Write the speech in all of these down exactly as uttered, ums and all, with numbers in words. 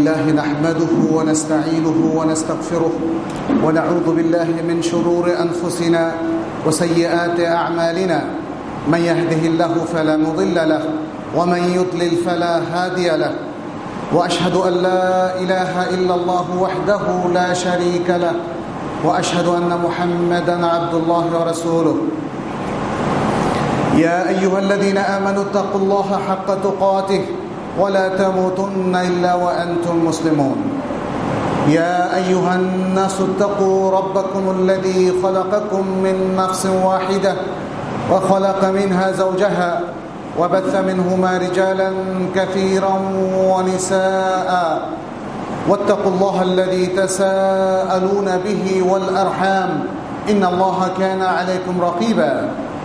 لله نحمده ونستعينه ونستغفره ونعوذ بالله من شرور أنفسنا وسيئات أعمالنا من يهده الله فلا مضل له ومن يضلل فلا هادي له وأشهد أن لا إله إلا الله وحده لا شريك له وأشهد أن محمدا عبد الله ورسوله يا أيها الذين آمنوا اتقوا الله حق تقاته ولا تموتن إلا وأنتم مسلمون يا أيها الناس اتقوا ربكم الذي خلقكم من نفس واحدة وخلق منها زوجها وبث منهما رجالا كثيرا ونساء واتقوا الله الذي تساءلون به والأرحام إن الله كان عليكم رقيبا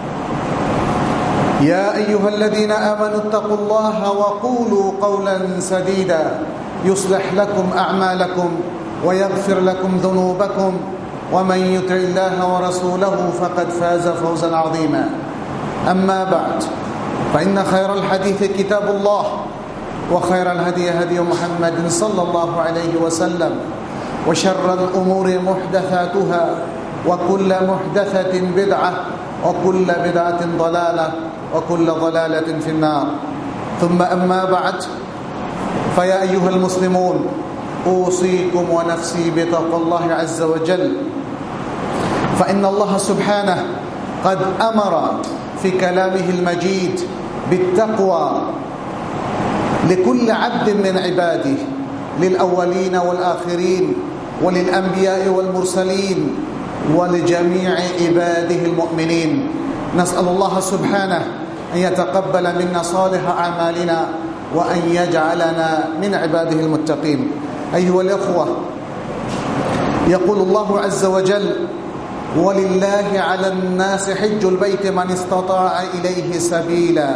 يا أيها الذين آمنوا اتقوا الله وقولوا قولا سديدا يصلح لكم أعمالكم ويغفر لكم ذنوبكم ومن يطع الله ورسوله فقد فاز فوزا عظيما أما بعد فإن خير الحديث كتاب الله وخير الهدي هدي محمد صلى الله عليه وسلم وشر الأمور محدثاتها وكل محدثة بدعة وكل بدعة ضلالة وكل ضلالة في النار ثم أما بعد فيا أيها المسلمون أوصيكم ونفسي بتقوى الله عز وجل فإن الله سبحانه قد أمر في كلامه المجيد بالتقوى لكل عبد من عباده للأولين والآخرين وللأنبياء والمرسلين ولجميع عباده المؤمنين نسأل الله سبحانه أن يتقبل منا صالح أعمالنا وأن يجعلنا من عباده المتقين أيها الأخوة يقول الله عز وجل ولله على الناس حج البيت من استطاع إليه سبيلا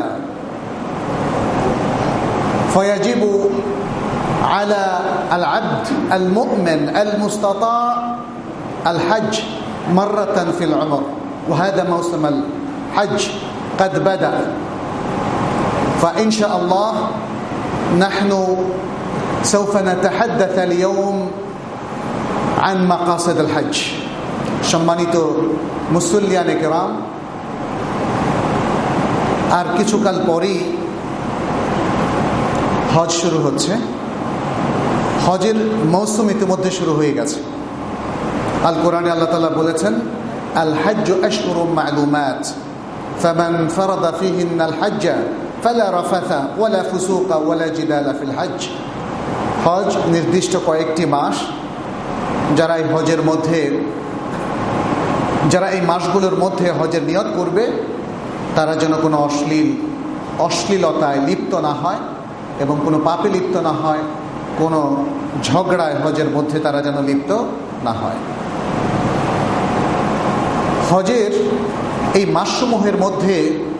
فيجب على العبد المؤمن المستطاع الحج مرة في العمر وهذا موسم الحج قد بدأ فإن شاء الله نحن سوف نتحدث اليوم عن مقاصد الحج সম্মানিত মুসল্লিয়ানে কেরাম আর কিছুকাল পরেই হজ শুরু হচ্ছে হজের মৌসুম ইতিমধ্যে শুরু হয়ে গেছে আল কোরআনে আল্লাহ তাআলা বলেছেন আল হজ্জু আশহুরুম মা'লুমাত ফামান ফারাদা ফীহিন্নাল হজ্জ ফালা রাফাথা ওয়ালা ফুসুকা ওয়ালা জিদালা ফিল হজ্জ হজ নির্দিষ্ট কয়েকটি মাস যারা এই হজের মধ্যে যারা এই মাসগুলোর মধ্যে হজের নিয়ত করবে তারা যেন কোনো অশ্লীল অশ্লীলতায় লিপ্ত না হয় এবং কোনো পাপে লিপ্ত না হয় কোনো ঝগড়ায় হজের মধ্যে তারা যেন লিপ্ত না হয় হজের এই মাসসমূহের মধ্যে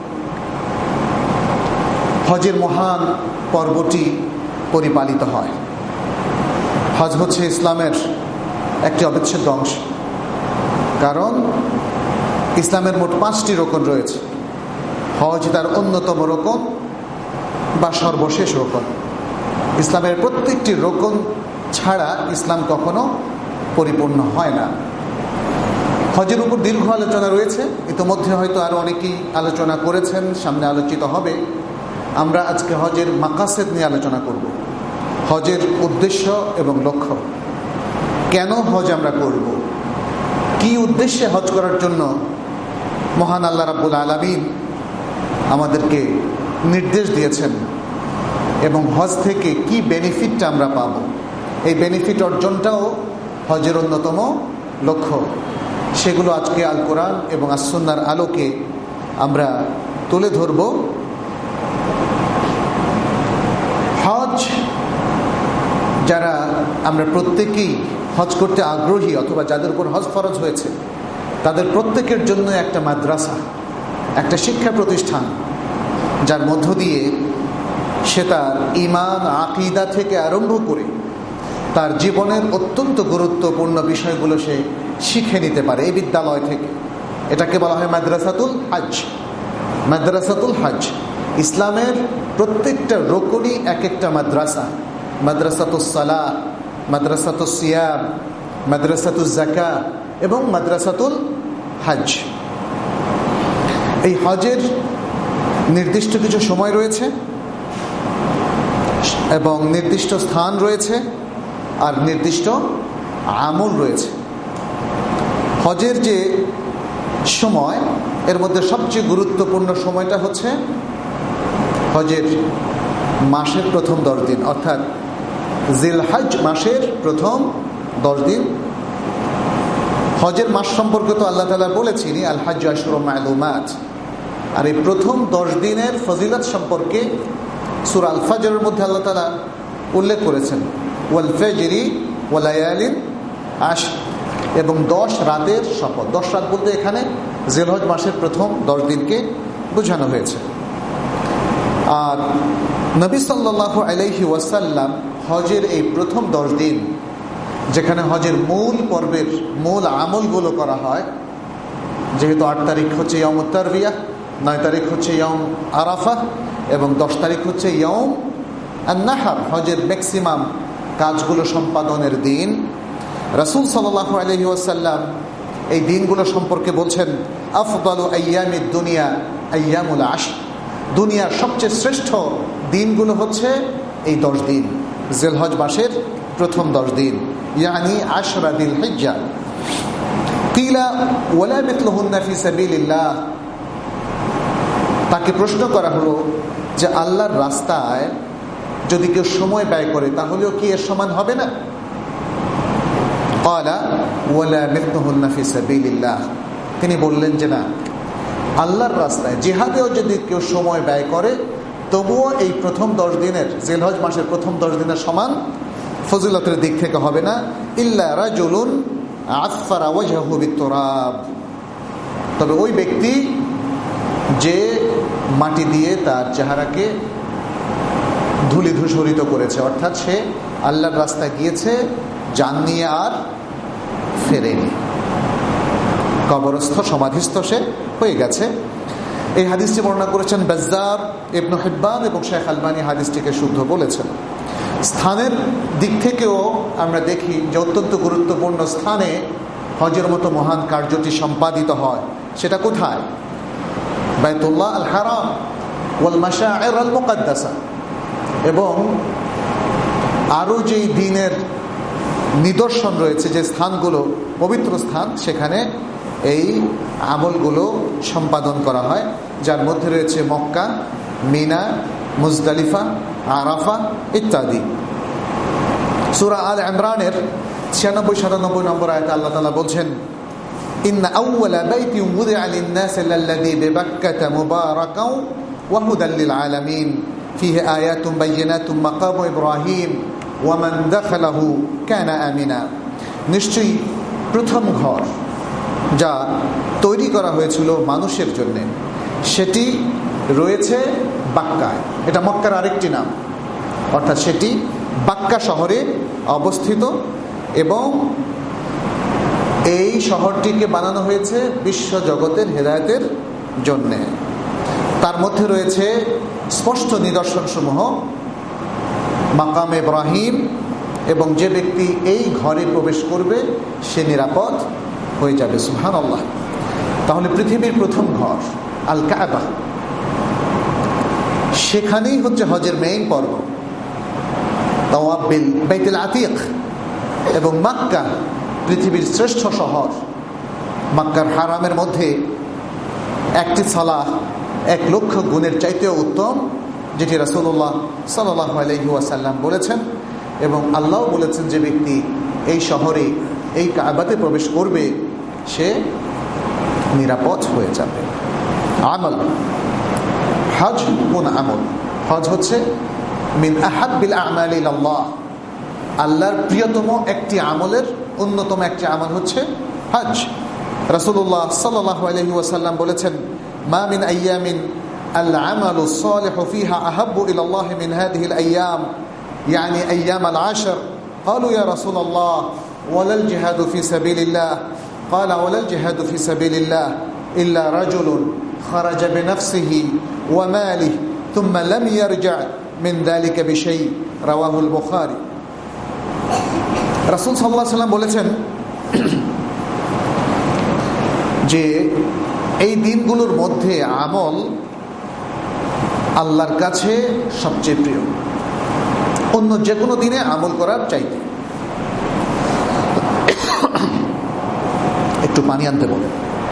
হজের মহান পর্বটি পরিপালিত হয় হজ হচ্ছে ইসলামের একটি অবিচ্ছেদ্য অংশ কারণ ইসলামের মোট পাঁচটি রোকন রয়েছে হজ তার অন্যতম রোকন বা সর্বশেষ রোকন ইসলামের প্রত্যেকটি রোকন ছাড়া ইসলাম কখনো পরিপূর্ণ হয় না হজের উপর দীর্ঘ আলোচনা রয়েছে ইতিমধ্যে হয়তো আরো অনেকেই আলোচনা করেছেন সামনে আলোচিত হবে আমরা আজকে হজের মাকাসেদ নিয়ে আলোচনা করব হজের উদ্দেশ্য এবং লক্ষ্য কেন হজ আমরা করব কি উদ্দেশ্যে হজ করার জন্য মহান আল্লাহ রাব্বুল আলামিন আমাদেরকে নির্দেশ দিয়েছেন এবং হজ থেকে কি বেনিফিটটা আমরা পাব এই বেনিফিট অর্জনটাও হজের অন্যতম লক্ষ্য সেগুলো আজকে আল কোরআন এবং আস সুন্নাহর আলোকে আমরা তুলে ধরব হজ যারা আমরা প্রত্যেকেই হজ করতে আগ্রহী অথবা যাদের উপর হজ ফরজ হয়েছে তাদের প্রত্যেকের জন্য একটা মাদ্রাসা একটা শিক্ষা প্রতিষ্ঠান যার মধ্য দিয়ে সে তার ঈমান আকীদা থেকে আরম্ভ করে তার জীবনের অত্যন্ত গুরুত্বপূর্ণ বিষয়গুলো সে শিখে নিতে পারে এই বিদ্যালয় থেকে এটাকে বলা হয় মাদ্রাসাতুল হজ মাদ্রাসাতুল হজ ইসলামের প্রত্যেকটা রুকনই এক একটা মাদ্রাসা মাদ্রাসাতুস সালাহ, মাদ্রাসাতুস সিয়াম, মাদ্রাসাতুজ যাকাত এবং মাদ্রাসাতুল হজ। এই হজের নির্দিষ্ট কিছু সময় রয়েছে এবং নির্দিষ্ট স্থান রয়েছে আর নির্দিষ্ট আমল রয়েছে। হজের যে সময়, এর মধ্যে সবচেয়ে গুরুত্বপূর্ণ সময়টা হচ্ছে হজের মাসের প্রথম দশ দিন, অর্থাৎ জিলহজ মাসের প্রথম দশ দিন। হজের মাস সম্পর্কে তো আল্লাহ তাআলা বলেছেন আল হজ্জু আশহুরুম মা'লুমাত, আর এই প্রথম দশ দিনের ফজিলত সম্পর্কে সূরা আল ফজরের মধ্যে আল্লাহ তাআলা উল্লেখ করেছেন ওয়াল ফাজরি ওয়া লায়ালিন আশর, এবং দশ রাতের শপথ। দশ রাত বলতে এখানে জিলহজ মাসের প্রথম দশ দিনকে বোঝানো হয়েছে। আর নবী সাল্লাল্লাহু আলাইহি ওয়াসাল্লাম হজের এই প্রথম দশ দিন, যেখানে হজের মূল পর্বের মূল আমলগুলো করা হয়, যেহেতু আট তারিখ হচ্ছে ইয়াউমুত তারবিয়া, নয় তারিখ হচ্ছে ইয়াউম আরাফা এবং দশ তারিখ হচ্ছে ইয়াউম আন-নাহর, হজের ম্যাক্সিমাম কাজগুলো সম্পাদনের দিন। রাসূল সাল্লাল্লাহু আলাইহি ওয়াসাল্লাম এই দিনগুলো সম্পর্কে বলছেন আফদালু আইয়ামিদ দুনিয়া আইয়ামুল আশর, দুনিয়ার সবচেয়ে শ্রেষ্ঠ দিনগুলো হচ্ছে এই দশ দিন, জিলহজ মাসের প্রথম দশ দিন, ইয়ানি আশরা দিল হিজ্জা। কিলা ওয়ালা মিথলুহুন্না ফি সাবিলিল্লাহ, তাকে প্রশ্ন করা হলো যে আল্লাহর রাস্তায় যদি কেউ সময় ব্যয় করে তাহলেও কি এর সমান হবে না? ক্বালা ওয়ালা মিথলুহুন্না ফি সাবিলিল্লাহ, তিনি বললেন যে না, আল্লাহর রাস্তায় জিহাদেও যদি কেউ সময় ব্যয় করে তবুও এই প্রথম দশ দিনের, জিলহজ মাসের প্রথম দশ দিনের সমান ফজিলতের দিক থেকে হবে না। ইল্লা রাজুলুন আফফারা ওয়াজহাহু বিতুরাব, তবে ওই ব্যক্তি যে মাটি দিয়ে তার চেহারাকে ধুলি ধূসরিত করেছে, অর্থাৎ সে আল্লাহর রাস্তায় গিয়েছে জান নিয়ে আর ফেরেনি, কবরস্থ সমাধিস্থ সে হয়ে গেছে। এই হাদিসটি বর্ণনা করেছেন বাজ্জার, ইবনে হিব্বান এবং শেখ আলবানী হাদিসটিকে শুদ্ধ বলেছেন। স্থানের দিক থেকেও আমরা দেখি যে অত্যন্ত গুরুত্বপূর্ণ স্থানে হজের মতো মহান কার্যটি সম্পাদিত হয়। সেটা কোথায়? বাইতুল্লাহ আল হারাম ওয়াল মাশাইর আল মুকাদ্দাসা, এবং আরও যেই দিনের নিদর্শন রয়েছে, যে স্থানগুলো পবিত্র স্থান, সেখানে এই আমলগুলো সম্পাদন করা হয়, যার মধ্যে রয়েছে মক্কা, মিনা, মুজদালিফা, আরাফা ইত্যাদি। সূরা আল ইমরানের ছিয়ানব্বই সাতানব্বই নম্বর আয়াতে আল্লাহ তাআলা বলছেন ইন্না আউওয়ালা বাইতিন wudi'a লিন-নাসি লাল্লাযী বিবাক্কাতা মুবারাকাও ওয়া হুদাল লিল আলামিন ফীহি আয়াতুন বায়্যিনাতুন মাকামু ইব্রাহিম ওয়া মান দাখালাহু কানা আমিনা, নিশ্চয়ই প্রথম ঘর যা তৈরি করা হয়েছিল মানুষের জন্য সেটি রয়েছে বাক্কায়। এটা মক্কার আরেকটি নাম, অর্থাৎ সেটি বাক্কা শহরে অবস্থিত, এবং এই শহরটিকে বানানো হয়েছে বিশ্ব জগতের হেদায়েতের জন্যে। তার মধ্যে রয়েছে স্পষ্ট নিদর্শন সমূহ, মাকাম ইব্রাহিম, এবং যে ব্যক্তি এই ঘরে প্রবেশ করবে সে নিরাপদ হয়ে যাবে। সুবহানাল্লাহ। তাহলে পৃথিবীর প্রথম ঘর আল কাবা, সেখানেই হচ্ছে হজের মেইন পর্ব, তাওয়াফ বিল বাইতুল আতিক। এবং মক্কা পৃথিবীর শ্রেষ্ঠ শহর, মক্কার হারামের মধ্যে একটি সালাহ এক লক্ষ গুণের চাইতেও উত্তম, যেটি রাসূলুল্লাহ সাল্লাল্লাহু আলাইহি ওয়াসাল্লাম বলেছেন, এবং আল্লাহ বলেছেন যে ব্যক্তি এই শহরে এই কাবাতে প্রবেশ করবে সে নিরাপদ হয়ে যাবে। আমল, হজ কোন আমল? হজ হচ্ছে মিন আহাব্বিল আ'মালি ইলাল্লাহ, আল্লাহর প্রিয়তম একটি আমলের অন্যতম একটি আমল হচ্ছে হজ। রাসূলুল্লাহ সাল্লাল্লাহু আলাইহি ওয়াসাল্লাম বলেছেন মা মিন আইয়ামিন আল আমালু সালিহু ফিহা আহাব্বু ইলাল্লাহ মিন হাদিহিল আইয়াম, يعني أيام العشر. قالوا يا رسول الله ولا الجهاد في سبيل الله؟ قال ولا الجهاد في سبيل الله إلا رجل خرج بنفسه وماله ثم لم يرجع মিন যালিকা বিশাই রাওয়াহুল বুখারী। রাসূল সাল্লাল্লাহু আলাইহি ওয়াসাল্লাম বলেছেন যে এই দিনগুলোর মধ্যে আমল আল্লাহর কাছে সবচেয়ে প্রিয়, অন্য যে কোনো দিনে আমল করার চাইতে। একটু পানি আনতে বলে।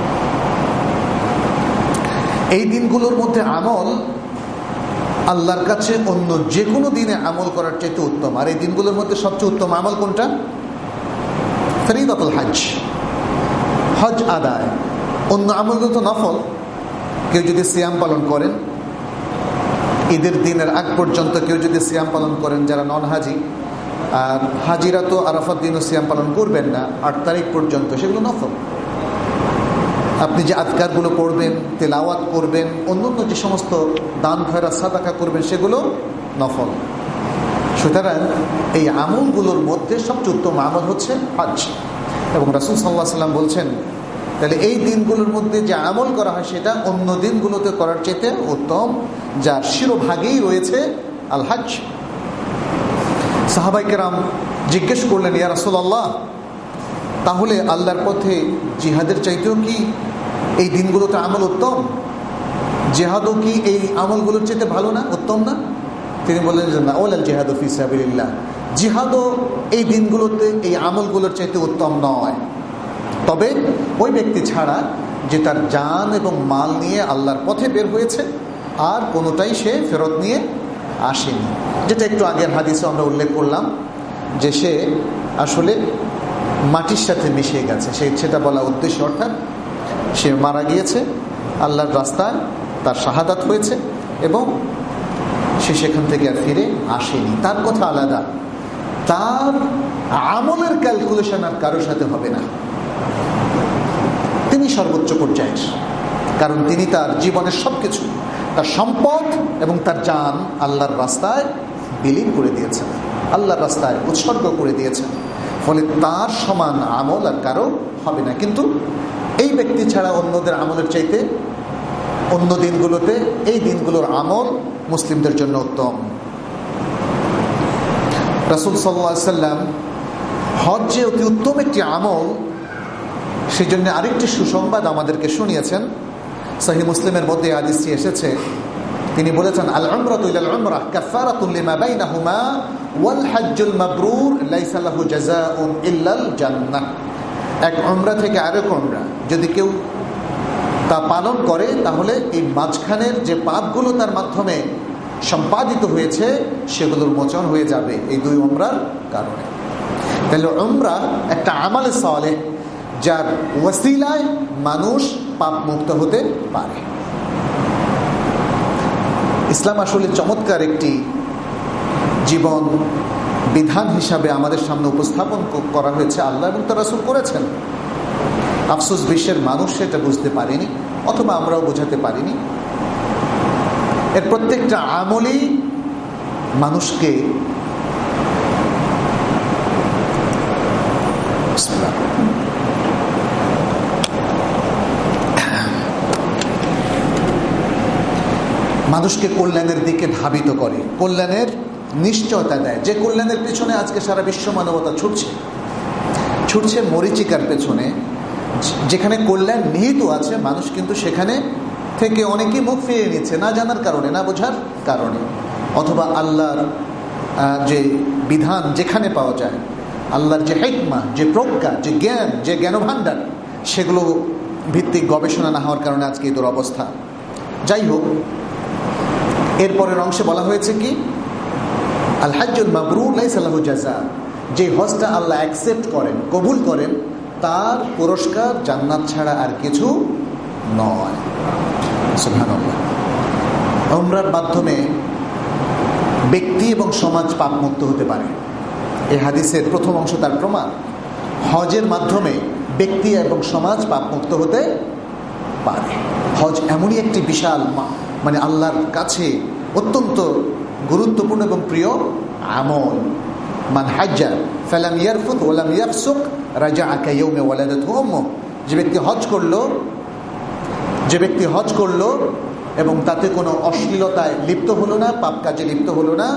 এই দিনগুলোর মধ্যে আমল আল্লাহর কাছে অন্য যে কোনো দিনে আমল করার চাইতে উত্তম। আর এই দিনগুলোর মধ্যে সবচেয়ে উত্তম আমল কোনটা? ফরিদাতুল হজ, হজ আদায়। অন্য আমলগুলো তো নফল। কেউ যদি সিয়াম পালন করেন, ঈদের দিনের আগ পর্যন্ত কেউ যদি সিয়াম পালন করেন যারা নন হাজি, আর হাজিরা তো আরাফাত দিনও সিয়াম পালন করবেন না আট তারিখ পর্যন্ত, সেগুলো নফল। আপনি যে আজকারগুলো পড়বেন, তেলাওয়াত করবেন, অন্যান্য যে সমস্ত দান খয়রাত সাদাকা করবেন, সেগুলো নফল। সুতরাং এই আমলগুলোর মধ্যে সবচেয়ে উত্তম আমল হচ্ছে হজ। এবং রাসূল সাল্লাল্লাহু আলাইহি ওয়াসাল্লাম বলছেন তাহলে এই দিনগুলোর মধ্যে যে আমল করা হয় সেটা অন্য দিনগুলোতে করার চাইতে উত্তম, যার শিরোভাগেই রয়েছে আল হজ। সাহাবায়ে কেরাম জিজ্ঞেস করলেন, ইয়া রাসূলুল্লাহ, তাহলে আল্লাহর পথে জিহাদের চাইতেও কি এই দিনগুলোতে আমল উত্তম? জিহাদও কি এই আমলগুলোর চাইতে ভালো না, উত্তম না? তিনি বললেন যে না, ওয়ালাল জিহাদু ফি সাবিলিল্লাহ, জিহাদও এই দিনগুলোতে এই আমলগুলোর চাইতে উত্তম নয়, তবে ওই ব্যক্তি ছাড়া যে তার জান এবং মাল নিয়ে আল্লাহর পথে বের হয়েছে আর কোনোটাই সে ফেরত নিয়ে আসেনি। যেটা একটু আগের হাদিসে আমরা উল্লেখ করলাম যে সে আসলে মাটির সাথে মিশে গেছে, সে সেটা বলা উদ্দেশ্য, অর্থাৎ সে মারা গিয়েছে, আল্লাহর রাস্তায় তার শাহাদাত হয়েছে এবং সে সেখান থেকে আর ফিরে আসেনি। তার কথা আলাদা, তার আমলের ক্যালকুলেশন আর কারোর সাথে হবে না, তিনি সর্বোচ্চ পর্যায়ের, কারণ তিনি তার জীবনের সবকিছু, তার সম্পদ এবং তার জান আল্লাহর রাস্তায় বিলীন করে দিয়েছেন, আল্লাহর রাস্তায় উৎসর্গ করে দিয়েছেন। ফলে তার সমান আমল আর কারো হবে না। কিন্তু এই ব্যক্তি ছাড়া অন্যদের আমলের চাইতে অন্য দিনগুলোতে এই দিনগুলোর আমল মুসলিমদের জন্য উত্তম। রাসূল সাল্লাল্লাহু আলাইহি ওয়াসাল্লাম হজ যে অতি উত্তম একটি আমল, সেই জন্য আরেকটি সুসংবাদ আমাদেরকে শুনিয়েছেন। সহিহ মুসলিমের মধ্যে হাদিসটি এসেছে, তিনি বলেছেন, আল উমরাতু ইলাল উমরাহ কাফারাতুন লিমা বাইনাহুমা ওয়াল হজ্জুল মাবরুর লাইসা লাহু জাযাউন ইল্লাল জান্নাহ। এক উমরা থেকে আরেক উমরা যদি কেউ তা পালন করে, তাহলে এই মাঝখানের যে পাপগুলো তার মাধ্যমে সম্পাদিত হয়েছে সেগুলোর মোচন হয়ে যাবে এই দুই উমরার কারণে। তাহলে উমরা একটা আমালে সালেহ, যার ওয়াসিলায় মানুষ পাপ মুক্ত হতে পারে। ইসলাম আসলে চমৎকার একটি জীবন বিধান হিসাবে আমাদের সামনে উপস্থাপন করা হয়েছে, আল্লাহ এবং তার রাসূল করেছেন। আফসোস বিশ্বের মানুষ সেটা বুঝতে পারেনি, অথবা আমরাও বোঝাতে পারিনি। এর প্রত্যেকটা আমলই মানুষকে মানুষকে কল্যাণের দিকে ধাবিত করে, কল্যাণের নিশ্চয়তা দেয়। যে কল্যাণের পেছনে আজকে সারা বিশ্ব মানবতা ছুটছে, ছুটছে মরীচিকার পেছনে, যেখানে কল্যাণ নিহিত আছে, মানুষ কিন্তু সেখানে থেকে অনেকেই মুখ ফিরিয়ে নিচ্ছে, না জানার কারণে, না বোঝার কারণে, অথবা আল্লাহর যে বিধান যেখানে পাওয়া যায়, আল্লাহর যে হিকমা, যে প্রজ্ঞা, যে জ্ঞান, যে জ্ঞানভাণ্ডার, সেগুলো ভিত্তিক গবেষণা না হওয়ার কারণে আজকে এই দুরবস্থা। যাই হোক, এরপরের অংশে বলা হয়েছে কি, আল হজ্জুল মাবরুর লাইসা লাহু জাযা, যে হজটা আল্লাহ অ্যাকসেপ্ট করেন, কবুল করেন, তার পুরস্কার জান্নাত ছাড়া আর কিছু নয়। সুবহানাল্লাহ। উমরার মাধ্যমে ব্যক্তি এবং সমাজ পাপ মুক্ত হতে পারে, এই হাদিসের প্রথম অংশ তার প্রমাণ। হজের মাধ্যমে ব্যক্তি এবং সমাজ পাপ মুক্ত হতে পারে। হজ এমনই একটি বিশাল, মানে আল্লাহর কাছে অত্যন্ত গুরুত্বপূর্ণ এবং প্রিয় আমল। মান হাজ্জা ফালাম ইয়ারফুত ওয়ালাম ইয়াফসুক রাজাআ কায়াউমা ওয়ালাদাতহু উম্মুহু, যে ব্যক্তি হজ করলো যে ব্যক্তি হজ করলো এবং তাতে কোনো অশ্লীলতায় লিপ্ত হলো না, পাপ কাজে লিপ্ত হলো না,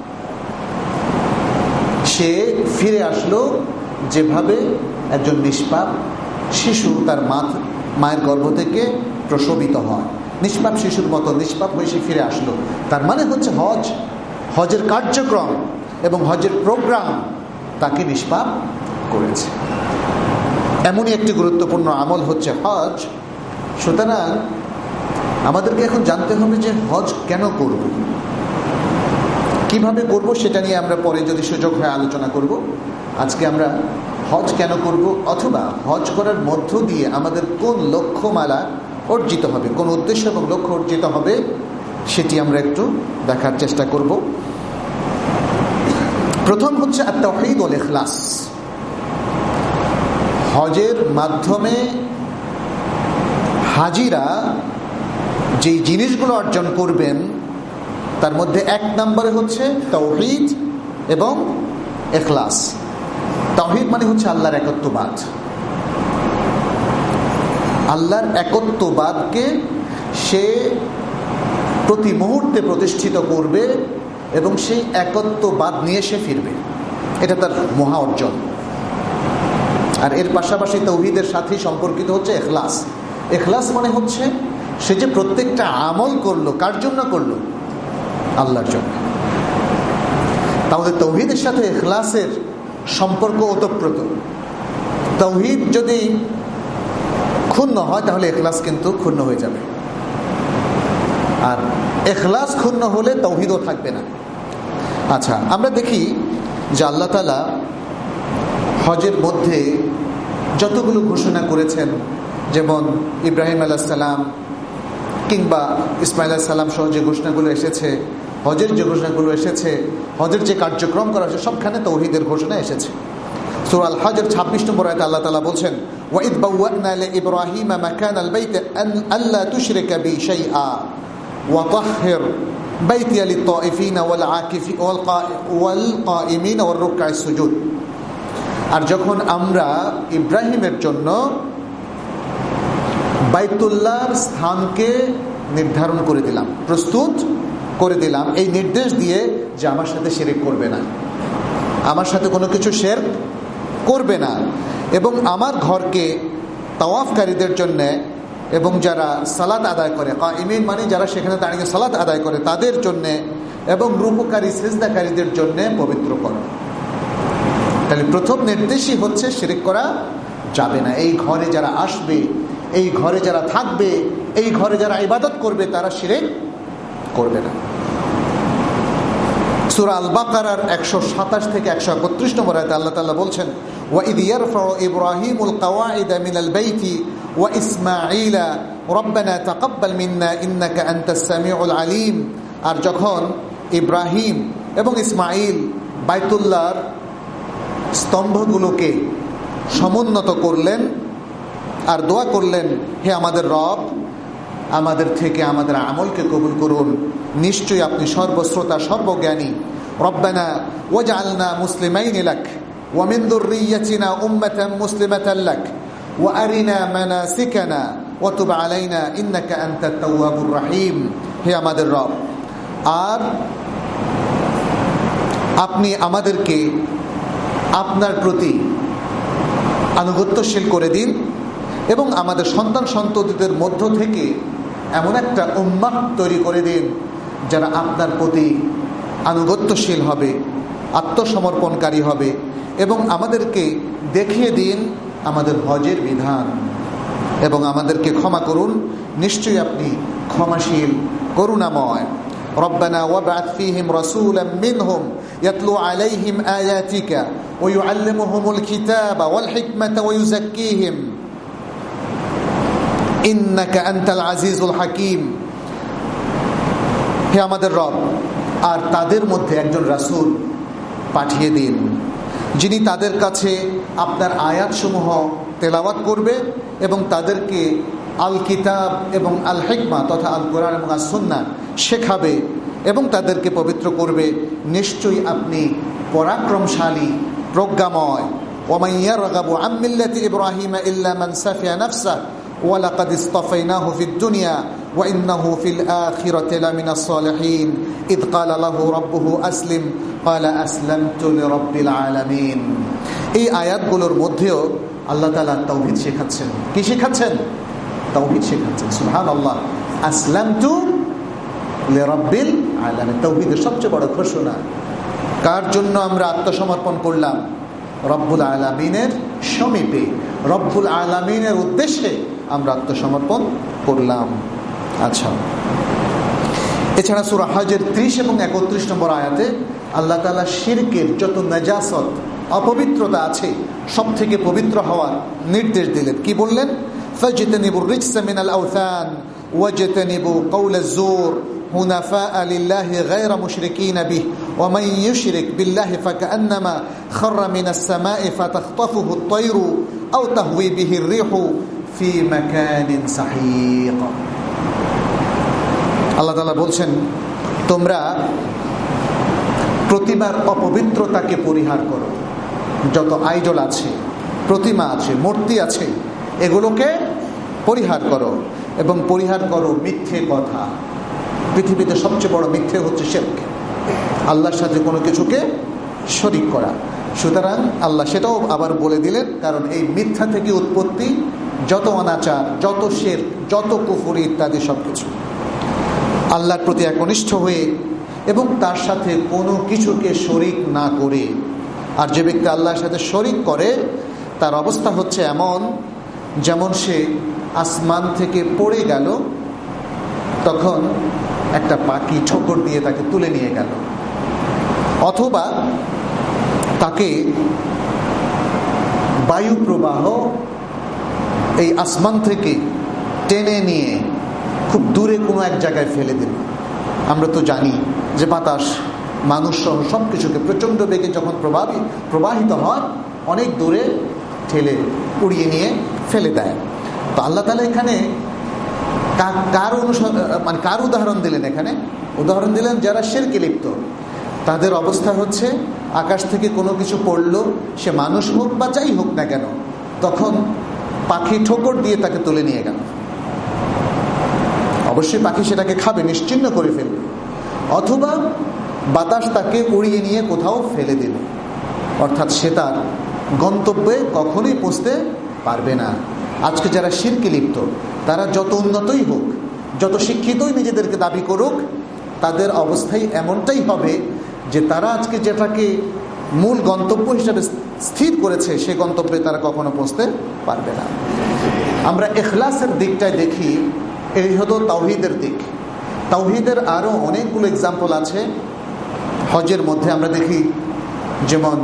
সে ফিরে আসলো যেভাবে একজন নিষ্পাপ শিশু তার মা মায়ের গর্ভ থেকে প্রসবিত হয়, নিষ্পাপ শিশুর মতো নিষ্পাপ হয়ে সে ফিরে আসলো। তার মানে হচ্ছে হজ, হজের কার্যক্রম এবং হজের প্রোগ্রাম তাকে নিষ্পাপ করেছে। এমনই একটি গুরুত্বপূর্ণ আমল হচ্ছে হজ। সুতরাং আমাদেরকে এখন জানতে হবে যে হজ কেন করব, কিভাবে করব, সেটা নিয়ে আমরা পরে যদি সুযোগ হয় আলোচনা করব। আজকে আমরা হজ কেন করব, অথবা হজ করার মধ্য দিয়ে আমাদের কোন লক্ষ্যমালা অর্জিত হবে, কোন উদ্দেশ্য এবং লক্ষ্য অর্জিত হবে, সেটি আমরা একটু দেখার চেষ্টা করব। প্রথম হচ্ছে আত-তাওহীদ ওয়াল ইখলাস। হজের মাধ্যমে হাজিরা যেই জিনিসগুলো অর্জন করবেন তার মধ্যে এক নম্বরে হচ্ছে তাওহীদ এবং ইখলাস। তাওহীদ মানে হচ্ছে আল্লাহর একত্ববাদ, আল্লাহর একত্ববাদকে সে প্রতি মুহূর্তে প্রতিষ্ঠিত করবে এবং সেই একত্ববাদ নিয়ে সে ফিরবে, এটা তার মহা অর্জন। আর এর পাশাপাশি তাওহীদের সাথে সম্পর্কিত হচ্ছে ইখলাস। ইখলাস মানে হচ্ছে সে যে প্রত্যেকটা আমল করলো, কার জন্য করলো? আল্লাহর জন্য। তাহলে তাওহীদের সাথে ইখলাসের সম্পর্ক ওতপ্রোত। তাওহীদ যদি ক্ষুণ্ণ হয় তাহলে ইখলাস কিন্তু ক্ষুণ্ণ হয়ে যাবে, আর ইখলাস ক্ষুণ্ণ হলে তাওহীদও থাকবে না। আচ্ছা, আমরা দেখি যে আল্লাহ তাআলা হজের মধ্যে যতগুলো ঘোষণা করেছেন, যেমন ইব্রাহিম আলাইহিস সালাম কিংবা ইসমাঈল আলাইহিস সালাম সহ যে ঘোষণাগুলো এসেছে, হজের যে ঘোষণাগুলো এসেছে, হজের যে কার্যক্রম করা হয়েছে, সবখানে তাওহীদের ঘোষণা এসেছে। সূরা আল হজের ছাব্বিশ নম্বর আয়াতে আল্লাহ তাআলা বলছেন, ওয়াইদ বাওয়া'না লিইব্রাহিমা মাকানাল বাইতি আল্লা তুশরিকা বি শাইআ ওয়া তাহহির বাইতিয়া লিত-তাইফিনা ওয়াল আকিফি ওয়াল কাইমিনা ওয়ার রুকআস সুজুদ। আর যখন আমরা ইব্রাহিমের জন্য বাইতুল্লাহর স্থানকে নির্ধারণ করে দিলাম, প্রস্তুত করে দিলাম, এই নির্দেশ দিয়ে যে আমার সাথে শিরক করবে না, আমার সাথে কোনো কিছু শিরক করবে না, এবং আমার ঘরকে তাওয়াফকারীদের জন্য এবং যারা সালাত আদায় করে, কাইমিন মানে যারা সেখানে দাঁড়িয়ে সালাত আদায় করে তাদের জন্য, এবং রুকুকারী সিজদাকারীদের জন্য পবিত্র করো। তাহলে প্রথম নির্দেশই হচ্ছে শিরক করা যাবে না। এই ঘরে যারা আসবে, এই ঘরে যারা থাকবে, এই ঘরে যারা ইবাদত করবে, তারা শিরক করবে না। সূরা আল বাকারার একশো সাতাশ থেকে একশো একত্রিশ নম্বর আয়াতে আল্লাহ তাআলা বলছেন, ওয়াইদ ইয়ারফাউ ইব্রাহিমুল কাওয়াইদা মিনাল বাইতি ওয়া ইসমাঈলা রব্বানা তাকাব্বাল মিন্না ইন্নাকা আনতাস সামিউল আলিম। আর যখন ইব্রাহিম এবং ইসমাঈল বাইতুল্লাহর স্তম্ভগুলোকে সমুন্নত করলেন আর দোয়া করলেন, হে আমাদের রব, আমাদের থেকে আমাদের আমলকে কবুল করুন, নিশ্চয়ই আপনি সর্বশ্রোতা সর্বজ্ঞানী। রব্বানা ওয়াজআলনা মুসলিমাইন লাক ওয়া মিন যুররিয়্যাতিনা উম্মাতান মুসলিমাতান লাক ওয়া আরিনা মানাসিকানা ওয়া তুব আলাইনা ইন্নাকা আনতাত তাওয়াবুর রহিম। হে আমাদের রব, আর আপনি আমাদেরকে আপনার প্রতি আনুগত্যশীল করে দিন এবং আমাদের সন্তান সন্ততিদের মধ্য থেকে এমন একটা উম্মাহ তৈরি করে দিন যারা আপনার প্রতি আনুগত্যশীল হবে, আত্মসমর্পণকারী হবে, এবং আমাদেরকে দেখিয়ে দিন আমাদের হজের বিধান, এবং আমাদেরকে ক্ষমা করুন, নিশ্চয়ই আপনি ক্ষমাশীল করুণাময়। রব্বানা ওয়াবআথ ফীহিম রাসূলাম মিনহুম ইয়াতলু আলাইহিম আয়াতিকা ওয়া ইউআল্লিমুহুমুল কিতাবা ওয়াল হিকমাতা ওয়া ইউযাক্কিহিম ইন্নাকা আনতাল আজিজুল হাকিম। হে আমাদের রব, আর তাদের মধ্যে একজন রাসূল পাঠিয়ে দিন যিনি তাদের কাছে আপনার আয়াতসমূহ তেলাওয়াত করবে এবং তাদেরকে আল কিতাব এবং আল হিকমা তথা আল কোরআন এবং আল সুন্নাহ শেখাবে এবং তাদেরকে পবিত্র করবে। নিশ্চয়ই আপনি পরাক্রমশালী, প্রজ্ঞাময়। ওয়া মান ইয়ারগাবু আন মিল্লাতি ইব্রাহিমা ইল্লা মান সাফিয়া নাফসাহু ওয়ালাকাদ ইসতাফাইনাহু ফিদ দুনিয়া ওয়া ইন্নাহু ফিল আখিরাতি লামিনাস সালিহিন ইদ ক্বালা লাহু রাব্বুহু আসলিম ক্বালা আসলামতু লিরাব্বিল আলামিন। এই আয়াতগুলোর মধ্যেও আল্লাহ তাআলা তাওহীদ শেখাচ্ছেন। কি শেখাচ্ছেন? তাওহীদ শেখাচ্ছেন। সুবহানাল্লাহ। আসলামতু লিরাব্বিল আলামিন, তাওহীদের সবচেয়ে বড় ঘোষণা। কার জন্য আমরা আত্মসমর্পণ করলাম? রব্বুল আলামিনের সমীপে, রব্বুল আলামিনের উদ্দেশ্যে আমরা আত্মসমর্পণ করলাম। আচ্ছা, এছাড়া সূরা হজের ত্রিশ এবং একত্রিশ নম্বর আয়াতে আল্লাহ তাআলা শিরকের যত নাজাসত, অপবিত্রতা আছে সব থেকে পবিত্র হওয়ার নির্দেশ দিলেন। কি বললেন? ফাজতানিবুর রিজসা মিনাল আওথান ওয়াজতানিবু কাওলাজ জুর হুনাফাআ লিল্লাহি গায়রা মুশরিকিন বিহি ওয়া মান ইউশরিক বিল্লাহি ফাকান্নামা খাররা মিনাস সামাই ফাতাখতাফুহু আত-তায়রু আও তাহওয়ি বিহি আর-রিহু ফি মাকানিন সাহিক। আল্লাহ তাআলা বলছেন, তোমরা প্রতিমার অপবিত্রতাকে পরিহার করো। যত আইডল আছে, প্রতিমা আছে, মূর্তি আছে, এগুলোকে পরিহার করো এবং পরিহার করো মিথ্যে কথা। পৃথিবীতে সবচেয়ে বড় মিথ্যে হচ্ছে শিরক, আল্লাহর সাথে কোনো কিছুকে শরীক করা। সুতরাং আল্লাহ সেটাও আবার বলে দিলেন, কারণ এই মিথ্যা থেকে উৎপত্তি যত অনাচার, যত শিরক, যত কুফরি ইত্যাদি সবকিছু। আল্লাহর প্রতি একনিষ্ঠ হয়ে এবং তার সাথে কোনো কিছুকে শরীক না করে। আর যে ব্যক্তি আল্লাহর সাথে শরীক করে তার অবস্থা হচ্ছে এমন, যেমন সে আসমান থেকে পড়ে গেল, তখন একটা পাখি ঠোকর দিয়ে তাকে তুলে নিয়ে গেল, অথবা তাকে বায়ু প্রবাহ এই আসমান থেকে টেনে নিয়ে খুব দূরে কোনো এক জায়গায় ফেলে দিল। আমরা তো জানি যে বাতাস মানুষ সহ সব কিছুকে প্রচণ্ড বেগে যখন প্রভাবী প্রবাহিত হয় অনেক দূরে ঠেলে উড়িয়ে নিয়ে ফেলে দেয়। তো আল্লাহ তাআলা এখানে কার অনুসরণ মানে কার উদাহরণ দিলেন? এখানে উদাহরণ দিলেন যারা শিরকে লিপ্ত। তাদের অবস্থা হচ্ছে আকাশ থেকে কোনো কিছু পড়লো, সে মানুষ হোক বা যাই হোক না কেন, তখন পাখি ঠোকর দিয়ে তাকে তুলে নিয়ে গেল। অবশ্যই পাখি সেটাকে খাবে, নিশ্চিহ্ন করে ফেলবে, অথবা বাতাস তাকে উড়িয়ে নিয়ে কোথাও ফেলে দিল, অর্থাৎ সে তার গন্তব্যে কখনোই পৌঁছতে পারবে না। আজকে যারা শিরকে লিপ্ত তারা যত উন্নতই হোক, যত শিক্ষিতই নিজেদেরকে দাবি করুক, তাদের অবস্থাই এমনটাই হবে যে তারা আজকে যেটাকে মূল গন্তব্য হিসাবে স্থির করেছে সে গন্তব্যে তারা কখনো পৌঁছতে পারবে না। আমরা ইখলাসের দিকটায় দেখি, এই হলো তাওহীদের দিক। তাওহীদের আরও অনেকগুলো এক্সাম্পল আছে হজের মধ্যে। আমরা দেখি যেমন